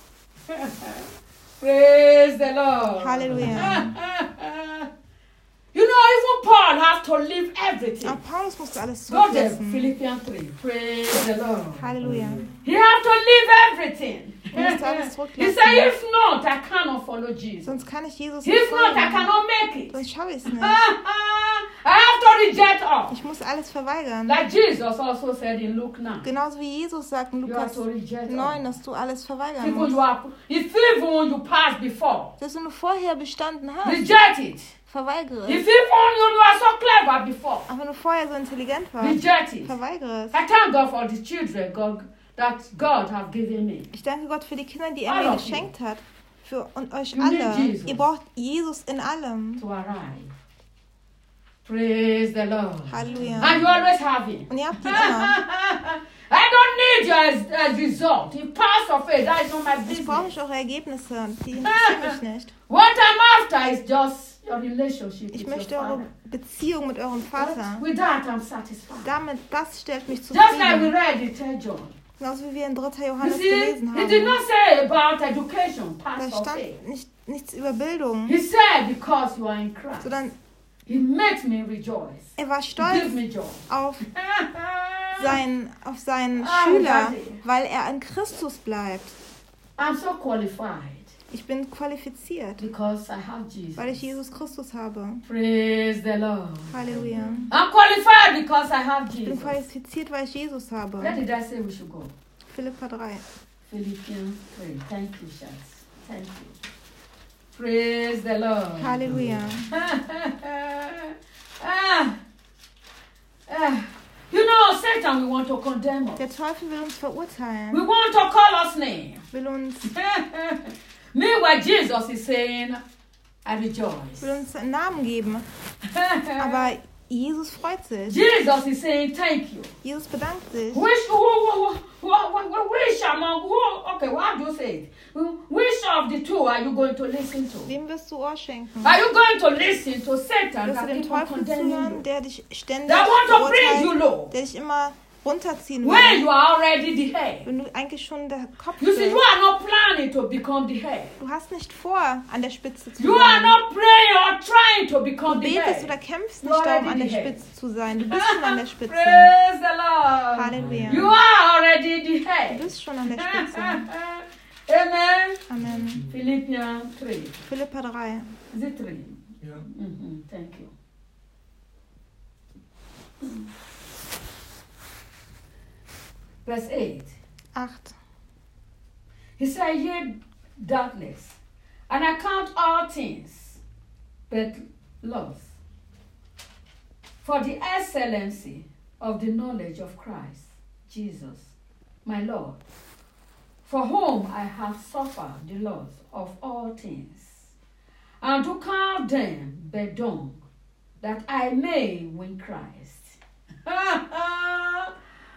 Praise the Lord. Halleluja. You know, even Paul have to leave everything. Auch Paulus musste alles Go there, zurücklassen. Philippians three. Praise the Lord. Halleluja. He have to leave everything. Er musste alles He zurücklassen. said, if not, I cannot follow Jesus. Sonst kann ich Jesus nicht If not, I folgen. cannot make it. Sonst schaffe ich es nicht. I have to reject all. Ich muss alles verweigern. Like Jesus also said in Luke nine. Genauso wie Jesus sagt in You have Lukas to reject neun, all. dass du alles verweigern Even musst. you are, if even when you pass before, Selbst wenn du vorher bestanden hast, reject it. verweigere If es. even you are so clever before, Auch wenn du vorher so intelligent warst, reject it. verweigere es. I thank God for the children God, that God have given me. Ich danke Gott für die Kinder, die er All mir of you. geschenkt hat. Für und euch You need alle. Jesus. Ihr braucht Jesus in allem. To arrive. Praise the Lord. Halleluja. And you always have Him. Und ihr habt ihn immer. I don't need you as, as result. If pass or fail, that is not my Ich brauche business. nicht eure Ergebnisse. Die interessieren mich nicht. What I'm after is just your relationship Ich with möchte your eure Father. Beziehung mit eurem Vater. With that, I'm satisfied. Damit, das stellt mich Just like we zufrieden. read in Third John. Genauso wie wir in dritter You Johannes see, gelesen he did haben. not say about education, Da pass or fail. stand nicht, nichts über Bildung, He said because you are in Christ. sondern He makes me rejoice. er war He stolz gives me joy. auf seinen, auf seinen Ah, Schüler, Daddy. weil er an Christus bleibt. I'm so qualified Ich bin qualifiziert, because I have Jesus. weil ich Jesus Christus habe. Praise the Lord. Halleluja. I'm qualified because I have Ich bin Jesus. qualifiziert, weil ich Jesus Where habe. did I say we should go? Philipper drei. Philippians three. Thank you, Shaz. Thank you. Praise the Lord. Halleluja. ah, ah. You know, Satan, we want to condemn us. Der Teufel will uns We verurteilen, want to call us name. will uns, Meanwhile, Jesus is saying, I rejoice. will uns einen Namen geben. Aber Jesus freut sich. Jesus is saying, thank you. Jesus bedankt sich. Which, who, who, who, who, who, which among, who, okay, what do you say it? Which of the two are you going to listen to? Wem wirst du Ohr schenken? Are you going to listen to Satan Wirst du that dem keep on Teufel condemning zuhören, you? der dich ständig That want to bring you verurteilt, low der dich immer runterziehen when will, you are already the head. wenn du eigentlich schon der Kopf You see, bist? you are not planning to become the head. Du hast nicht vor, an der Spitze zu You are sein. not praying or trying to Du become the betest oder head. kämpfst You nicht darum, already an der the head. Spitze zu sein. Du bist schon an der Spitze. Praise the Lord. Halleluja. You are already the Du head. bist schon an der Spitze. Amen. Amen. Philippians three. Philipper drei. Is it three? Ja. Mm-hmm. Thank you. Verse eight. acht. He said, Ye doubtless, and I count all things but loss for the excellency of the knowledge of Christ Jesus, my Lord, for whom I have suffered the loss of all things, and to count them but dung, that I may win Christ. oh,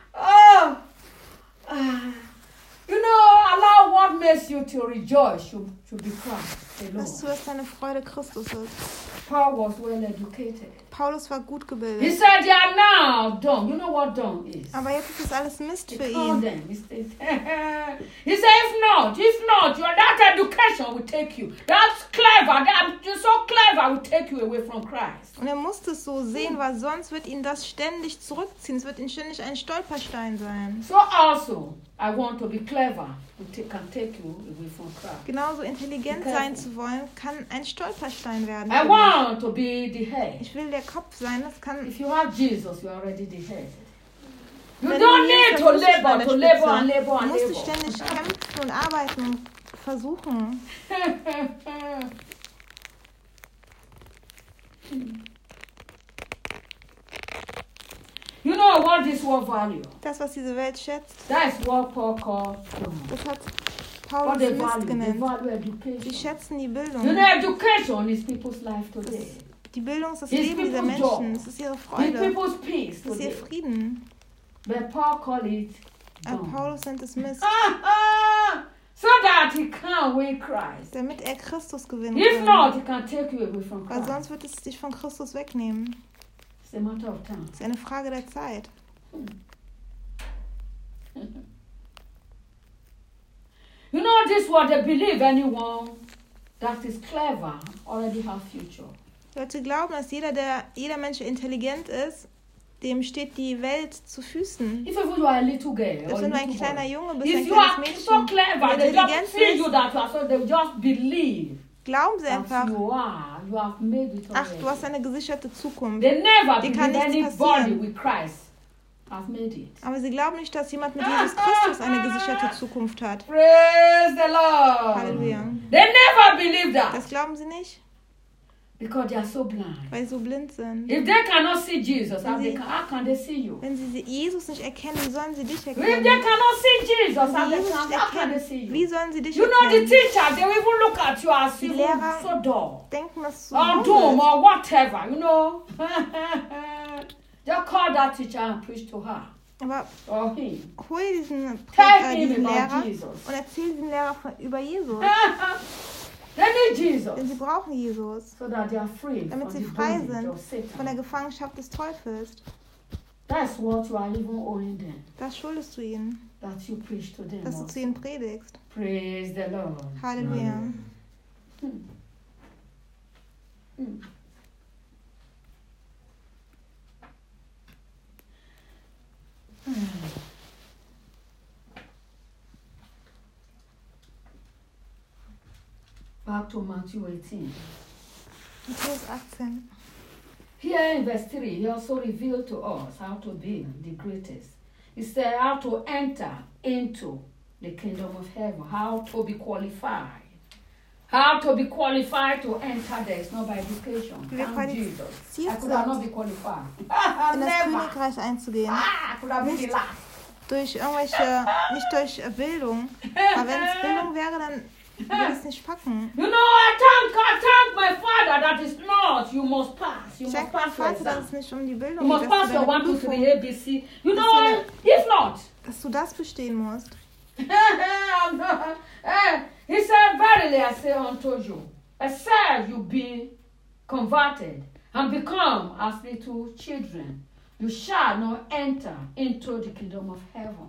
ah. You know, allow what makes you to rejoice should, should be Christ Lass zu, alone. dass deine Freude Christus ist. Paul was well educated. Paulus war gut He gebildet. said they are now dung. You know what dung is? Aber jetzt ist das alles Mist He für told ihn. them. He said, he said, if not, if not, your that education will take you. That's clever. That you're so clever will take you away from Christ. Und er musste es so sehen, weil sonst wird ihn das ständig zurückziehen. Es wird ihn ständig ein Stolperstein sein. So also, I want to be clever. It ta- can take you away from Christ. Genauso intelligent Be sein careful. zu wollen, kann ein Stolperstein werden. I für mich. want to be the head. Ich will der Kopf sein, das kann... If you have Jesus, you are already the head. You Wenn don't du Jesus need to hast, bist du labor, an der to labor and Spitze. labor Du and musst labor. ständig kämpfen und arbeiten und versuchen. You know what this world value? Das, was diese Welt schätzt, That is what Paul called dung. das hat What Paulus they Mist value, they genannt. value Sie education. schätzen die You Bildung. know, education is people's life today. Die Bildung ist das It's Leben dieser people's job. Menschen. Es ist ihre It's Freude. people's peace Es ist ihr today. Frieden. But Paul called it Aber dung. Paulus nennt es Mist, So that he can win Christ. damit er Christus gewinnen If kann. not, he can take you away from Weil Christ. sonst wird es dich von Christus wegnehmen. It's a matter of time. Es ist eine Frage der Zeit. You know this what they believe anyone that is clever already have future. Leute glauben, dass jeder, der, jeder Mensch, der intelligent ist, dem steht die Welt zu Füßen. If even you are a little girl or Selbst a wenn du ein little kleiner boy, Junge bist, if ein you kleines are so Mädchen, clever, wenn they du just intelligent feel you bist, that you are so they just believe glauben sie that einfach, you are. You have made it ach, already. du hast eine gesicherte Zukunft. They never Dir kann believe nichts anybody passieren. with Christ have made it. Aber sie glauben nicht, dass jemand mit Jesus Christus eine gesicherte Zukunft hat. Praise the Lord. Halleluja. They never believe that Das glauben sie nicht, because they are so blind. weil sie so blind sind. If they cannot see Jesus, how, Sie- they can, how can they see you? Wenn sie Jesus nicht erkennen, wie sollen sie dich If they erkennen? cannot see Jesus, Wenn how, sie they Jesus can, nicht how can they erkennen, see wie you? sollen sie dich You know the erkennen? teacher, they will even look at you as Die even Lehrer- so dull. Denken, dass du Or dumm dumb bist. or whatever, you know. Just call that teacher and preach to her Aber or him. hol diesen, Tell äh, him diesen about Lehrer Jesus. und erzähl diesem Lehrer von, über Jesus. They need Denn Jesus sie brauchen Jesus, so that they are free damit from sie the frei bondage sind of von der Satan. Gefangenschaft des Teufels. That's what you are even owing them, Das schuldest du ihnen, that you preach to them. dass du also. zu ihnen predigst. Praise the Lord. Halleluja. Hmm. Back to Matthew eighteen. Matthäus achtzehn. Here in verse three, he also revealed to us how to be the greatest. He said how to enter into the kingdom of heaven, how to be qualified. How to be qualified to enter there. It's not by education. Wie wir Thank Jesus. I qualifiziert could have not sind, be qualified. in das Never. Königreich einzugehen. Ah, I could have been the last. Durch irgendwelche, nicht durch äh, Bildung. Aber wenn es Bildung wäre, dann würde ich es nicht packen. You know, I thank, I thank my father that is not. You must pass. You Ich must danke meinem pass your Vater, dass exam. es nicht um die You Bildung must geht, dass pass du, your deine one, two, three, Prüfung, A, B, C. You Das know, ist if not, dass du das bestehen musst. I'm not- eh, he said, verily I say unto you, except you be converted and become as little children, you shall not enter into the kingdom of heaven.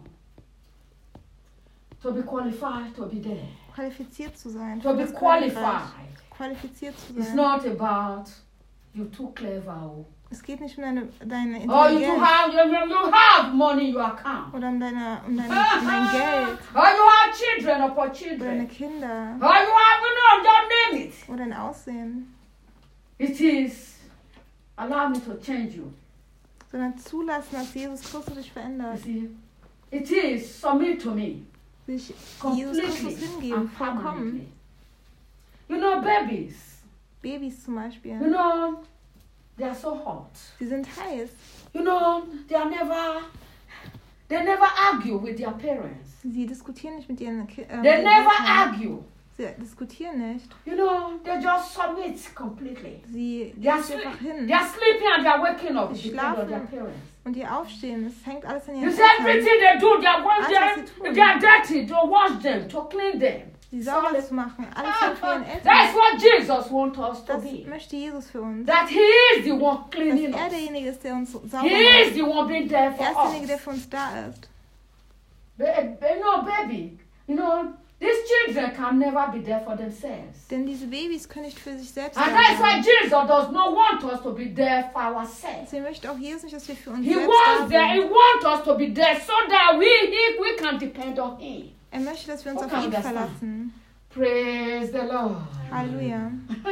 To be qualified to be there. Qualifiziert zu sein. To für be das Königreich. qualified. Qualifiziert zu It's sein. not about you're too clever or, Es geht nicht um deine, deine or you to Intelligenz have you, you you have money in your account. oder um, deine, um, deine, um dein Geld Or you have children or oder deine children. Kinder Or you have, you know, don't name it. oder dein Aussehen, It is, allow me to change you. sondern zulassen, dass Jesus Christus dich You verändert. see, it is submit to me Sich Jesus Christus completely hingeben, and vollkommen. permanently. You know, babies, Babys zum you Beispiel, know, they are so hot. sie sind heiß. You know, they are never, they never argue with their parents. Sie diskutieren nicht mit ihren Ki- äh, mit They ihren never Eltern. argue. Sie diskutieren nicht. You know, they just submit completely. Sie They are, legen sich sleep, einfach hin. they are sleeping and they are waking up. It Sie depends on their schlafen. parents. Und ihr Aufstehen, es hängt alles an You ihren see, Eltern. everything they do, they are, wash Alles, them, was sie tun. they are dirty. To wash them, to clean them. sie sauber Solid. zu machen. Alles schön für ihren Eltern. That's what Jesus wants us to Das be. möchte Jesus für uns. That He is the one Dass cleaning er us. derjenige ist, der uns sauber He is macht. the one being there Er ist for derjenige, der us. für uns da ist. But, but no, baby, you know, these children can never be there for themselves. Denn diese Babys können nicht für sich selbst And da that's why sein. Jesus does not want us to be there for ourselves. Deswegen möchte auch Jesus nicht, dass wir für uns He selbst wants da there, He sind. wants us to be there so that we, he, we can depend on Him. Er möchte, dass wir uns Okay, auf ihn understand. verlassen. Praise the Lord. Halleluja.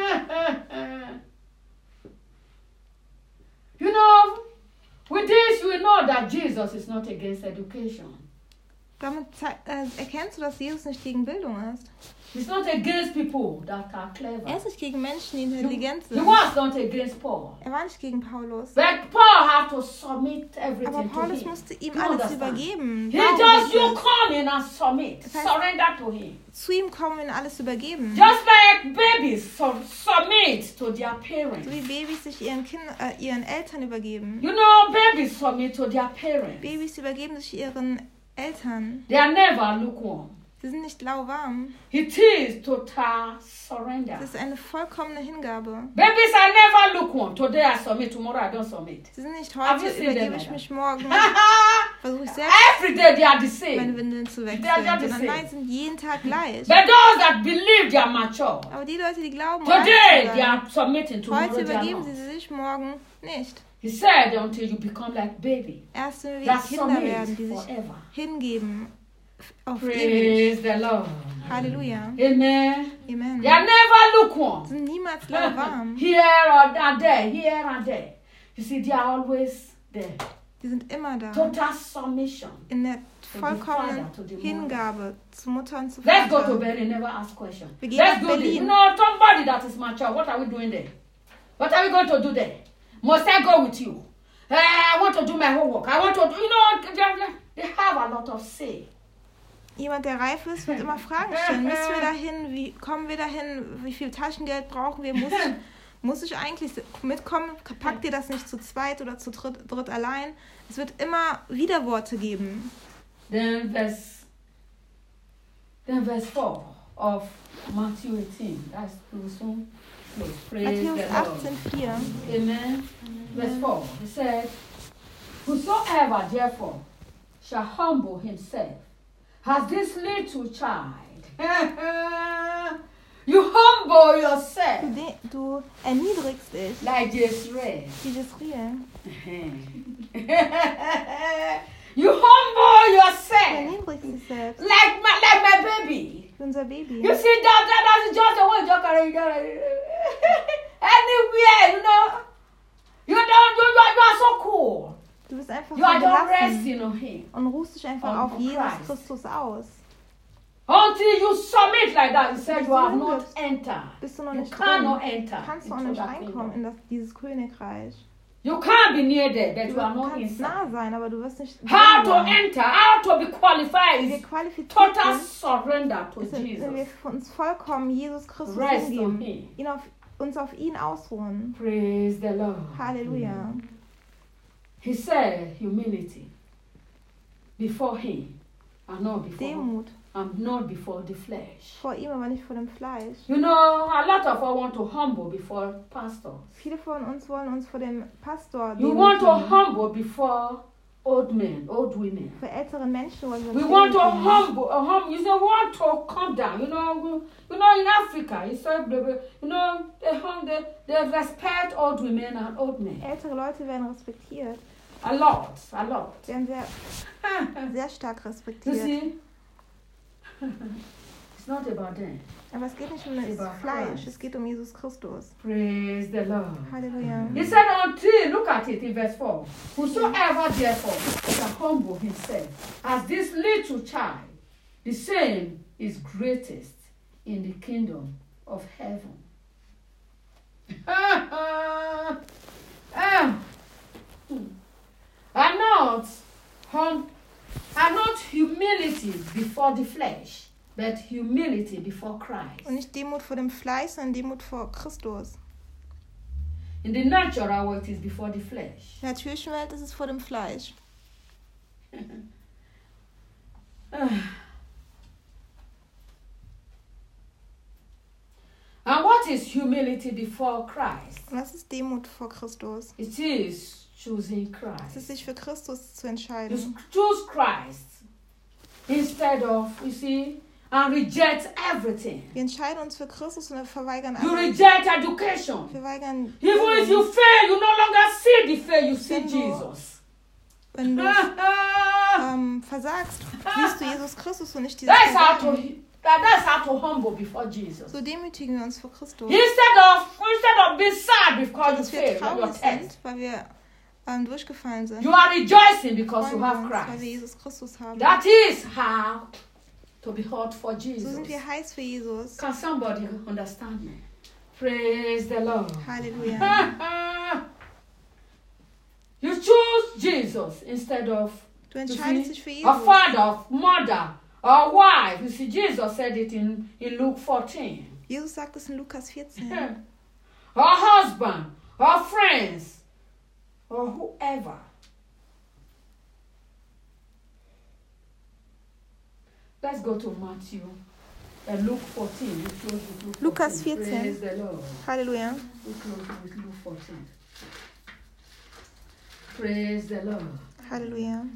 You know, with this you know that Jesus is not against education. Damit zei- äh, erkennst du, dass Jesus nicht gegen Bildung ist. He's not against people that are Er clever. ist nicht gegen Menschen, die intelligent He sind. was not against Paul. Er war nicht gegen Paulus. But Paul had to submit Aber everything to Paulus him. musste ihm You alles understand? übergeben. He Warum just, you nicht? come in and submit. Das heißt- Surrender to him. Zu ihm kommen und alles übergeben. Just like babies su- submit to their So parents. wie Babys sich ihren, kind, äh, ihren Eltern übergeben. You know, babies submit to their parents. Babys übergeben sich ihren Eltern. They are never lukewarm. Sie sind nicht lauwarm. It is total surrender. Es ist eine vollkommene Hingabe. Babies are never lukewarm. Today I submit, tomorrow I don't submit. Sie sind nicht Have you heute seen them übergebe like ich that? mich morgen. Versuche ich selbst Every day they are the meine same. Windeln zu They are wechseln. the Sondern same. nein, sind jeden Tag gleich. But those that believe they are mature. Aber die Leute, die glauben, Today reif zu they sein, are submitting, tomorrow heute they are übergeben not. sie sich, morgen nicht. He said until you become like baby. Erst wenn wir That wie Kinder submit werden, die sich forever. hingeben auf ewig. Praise the Lord. Halleluja. Amen. Amen. They are never lukewarm. Sie sind niemals lauwarm. Here or and there, here and there. You see, they are always there. Die sind immer da. Total submission. In der the vollkommenen Father, to the Hingabe zu Mutter und zu Let's go to Vater. Berlin, never ask questions. Wir gehen Let's nach do this. Berlin. No, somebody that is mature. What are we doing there? What are we going to do there? Must I go with you? Eh, I want to do my homework. I want to do, you know, they, they have a lot of say. Jemand, der reif ist, wird immer Fragen stellen. Müssen wir dahin? Wie kommen wir dahin? Wie viel Taschengeld brauchen wir? Muss ich, muss ich eigentlich mitkommen? Packt ihr das nicht zu zweit oder zu dritt, dritt allein? Es wird immer Widerworte geben. Then verse, then verse four of Matthew eighteen. That's too soon. Close. Praise Matthäus the Lord. achtzehn vier. Amen. Verse four. He said, whosoever therefore shall humble himself as this little child. You humble Du, yourself de, du erniedrigst dich. like this red. Wie Jezreel. You humble Du yourself erniedrigst dich selbst. like my like my baby. Wie unser Baby. You see that that that's just the way you carry you carry- anywhere, you know. You don't you, you, are, you are so cool. Du bist einfach You are so just gelassen resting on him. und ruhst dich einfach On- auf on Jesus Christ. Christus aus. Until you submit like that, you said you have not entered. Bist du noch You nicht cannot drin? enter Kannst du auch into nicht that reinkommen kingdom. in das, dieses Königreich. You can't be near there, but Du you are not kannst nah inside. sein, aber du wirst nicht How drin to sein. enter, how to be qualified Wenn wir is qualifiziert total sind, surrender to ist, wenn wir Jesus. für uns vollkommen Jesus Christus Rest on hingeben, him. ihn auf, uns auf ihn ausruhen. Praise the Lord. Halleluja. He said humility before him and not before Demut and not before the flesh. vor ihm, aber nicht vor dem Fleisch. You know, a lot of us want to humble before pastors. Viele von uns wollen uns vor dem Pastor You want to demütigen. humble before old men, old women. Für älteren Menschen wollen wir We uns want to demütigen. humble, uh, hum, you know, want to come down. You know, we, you know, in Africa, you said, you know, they, hum, they, they respect old women and old men Ältere Leute werden respektiert, a lot, a lot. werden sehr, sehr stark You respektiert. see, it's not about them. Aber es geht nicht um das About Fleisch, Christ. es geht um Jesus Christus. Praise the Lord. Halleluja. He said until, look at it in verse four. Whosoever therefore shall humble himself as this little child, the same is greatest in the kingdom of heaven. um, are not hum, are not humility before the flesh, but humility before Christ. Und nicht Demut vor dem Fleisch, sondern Demut vor Christus. In the natural world, it is before the flesh. In der natürlichen Welt ist es vor dem Fleisch. What is humility before Christ? Was ist Demut vor Christus? It is choosing Es Christ. ist, sich für Christus zu You entscheiden. choose Christ instead of, you see, and reject everything. Wir entscheiden uns für Christus und wir verweigern You alles. reject education. Wir weigern Even if you fail, you no longer see the fail, you see Wenn du- Jesus. Wenn du That ähm, versagst, siehst du Jesus Christus und nicht dieses is how to Versagen. that, that's how to humble before Jesus. So demütigen wir uns vor Christus. Instead of instead of being sad because Dass you wir failed on your traurig test, sind, weil wir ähm, durchgefallen sind. you are rejoicing because you Freuen wir have uns, weil wir Christ. Jesus Christus haben. That is how to be hot for So Jesus. sind wir heiß für Jesus. Can somebody understand me? Praise the Lord. Halleluja. You choose Jesus instead of Du you entscheidest see, dich für a Jesus. father, mother, or wife. You see, Jesus said it in, in Luke fourteen. Jesus sagt es in Lukas vierzehn. Or husband, or friends, or whoever. Let's go to Matthew. Uh, Luke fourteen. We close with Luke Lukas fourteen. vierzehn. Praise the Lord. Halleluja. We close with Luke fourteen. Praise the Lord. Halleluja.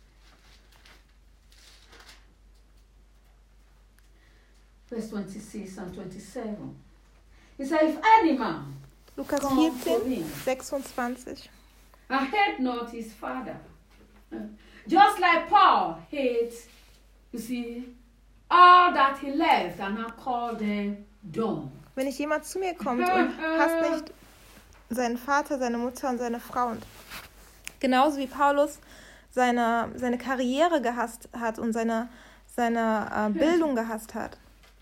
Verse twenty-six and twenty-seven. He said, if any man Lukas come to vierzehn, me sechsundzwanzig. and hate not his father, just like Paul hates, you see, all that he left and now called them dung. Wenn nicht jemand zu mir kommt und hasst nicht seinen Vater, seine Mutter und seine Frau und genauso wie Paulus seine, seine Karriere gehasst hat und seine, seine äh, Bildung gehasst hat.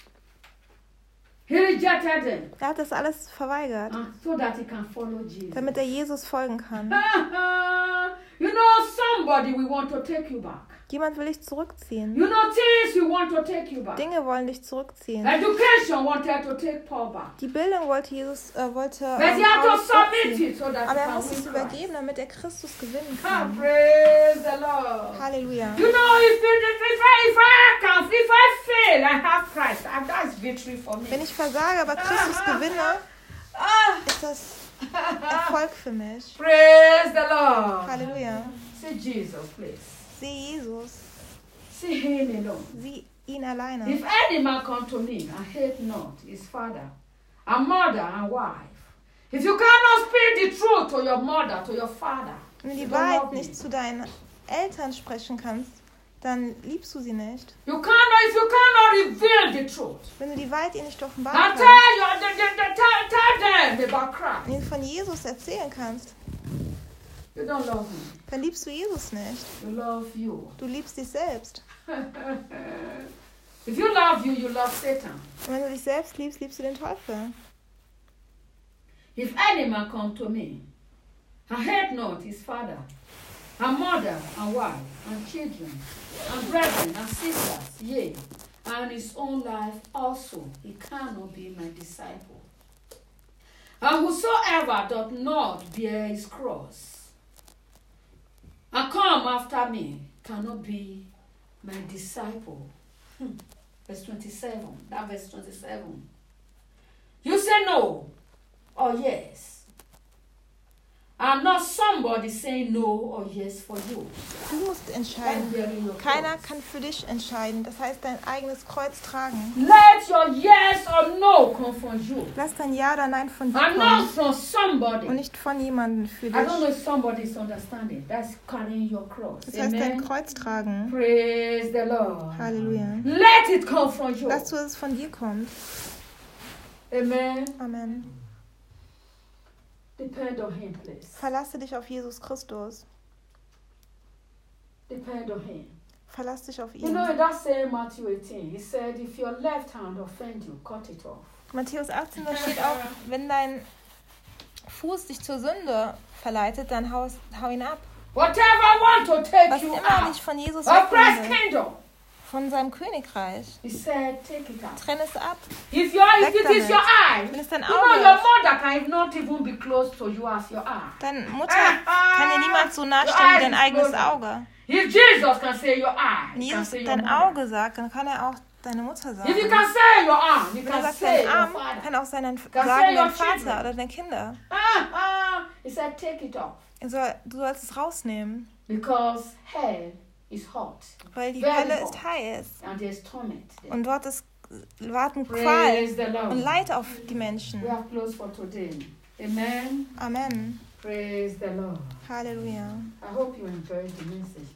He rejected them Er hat das alles verweigert, uh, so that he can follow Jesus. damit er Jesus folgen kann. You know, somebody will want to take you back. Jemand will dich zurückziehen. You know, things will want to take you back. Dinge wollen dich zurückziehen. Education wanted to take Paul back. Die Bildung wollte Jesus, äh, wollte But ähm, he had to Paulus submit zurückziehen. it so that Aber he er can muss es win Christ. übergeben, damit er Christus gewinnen Ah, kann. praise the Lord. Halleluja. You know, if, if, if, I, if I can, if I fail, I have Christ. And that's victory for me. Wenn ich versage, aber Christus gewinne, Ah, ist das Erfolg für mich. praise the Lord. Halleluja. See Jesus, please. Sieh Jesus. See him alone. Sieh ihn alleine. If any man come to me and hate not his father, and mother, and wife, if you cannot speak the truth to your mother, to your father, Wenn du you die don't Wahrheit love me. nicht zu deinen Eltern sprechen kannst, dann liebst du sie nicht. You cannot, if you cannot reveal the truth, Wenn du die Wahrheit ihr nicht offenbaren and kannst tell, your, the, the, the, tell, tell them about und Christ, ihnen von Jesus erzählen kannst, you don't love me. dann liebst du Jesus nicht. You love you. Du liebst dich selbst. If you love you, you love Satan. Und wenn du dich selbst liebst, liebst du den Teufel. If any man come to me, and hate not his father, and mother, and wife, and children, and brethren, and sisters, yea, and his own life also, he cannot be my disciple. And whosoever doth not bear his cross, and come after me, cannot be my disciple. Hmm. Verse twenty-seven. That verse twenty-seven. You say no or yes. I'm not somebody saying no or yes for you. Du musst entscheiden. Like bearing your Keiner cross. kann für dich entscheiden. Das heißt, dein eigenes Kreuz tragen. Let your yes or no come from you. Lass dein Ja oder Nein von dir And not kommen from somebody. und nicht von jemandem für I don't know dich. if somebody is understanding. That's carrying your cross. Das heißt, dein Amen. Kreuz tragen. Praise the Lord. Halleluja. Let it come from you. Lass du, dass es von dir kommt. Amen. Amen. Depend on him, please. Verlasse dich auf Jesus Christus. Depend on him. Verlass dich auf You ihn. know, in that same Matthew eighteen, he said, if your left hand offend you, cut it off. Matthäus achtzehn, da steht auch, wenn dein Fuß dich zur Sünde verleitet, dann hau, hau ihn ab. Whatever want to take Was you immer out dich von Jesus of Christ's wegnehmen will, kingdom, von seinem Königreich, he said, take it out. trenn es ab. If, your, if Weg it is damit. your eye, Wenn es dein you know Auge your ist, mother can not even be close to you as your eye. deine Mutter kann dir niemals so nahestehen wie dein eigenes Auge. If Jesus can say your eye, Wenn he can Jesus say your dein mother. Auge sagt, dann kann er auch deine Mutter sagen. If you can say your arm, you Wenn er can sagt say deinen your Arm, father. kann auch seinen, say sagen, your deinem children. Vater oder deinen Kindern. Ah, ah. He said, take it off. Er soll, du sollst es rausnehmen, Because hell is hot. weil die Very Hölle hot. ist heiß. And there's torment there. Und dort ist warten Qual Praise the und Lord. Leid auf die Menschen. We have closed for today. Amen. Amen. Praise the Lord. Halleluja. I hope you enjoyed the message.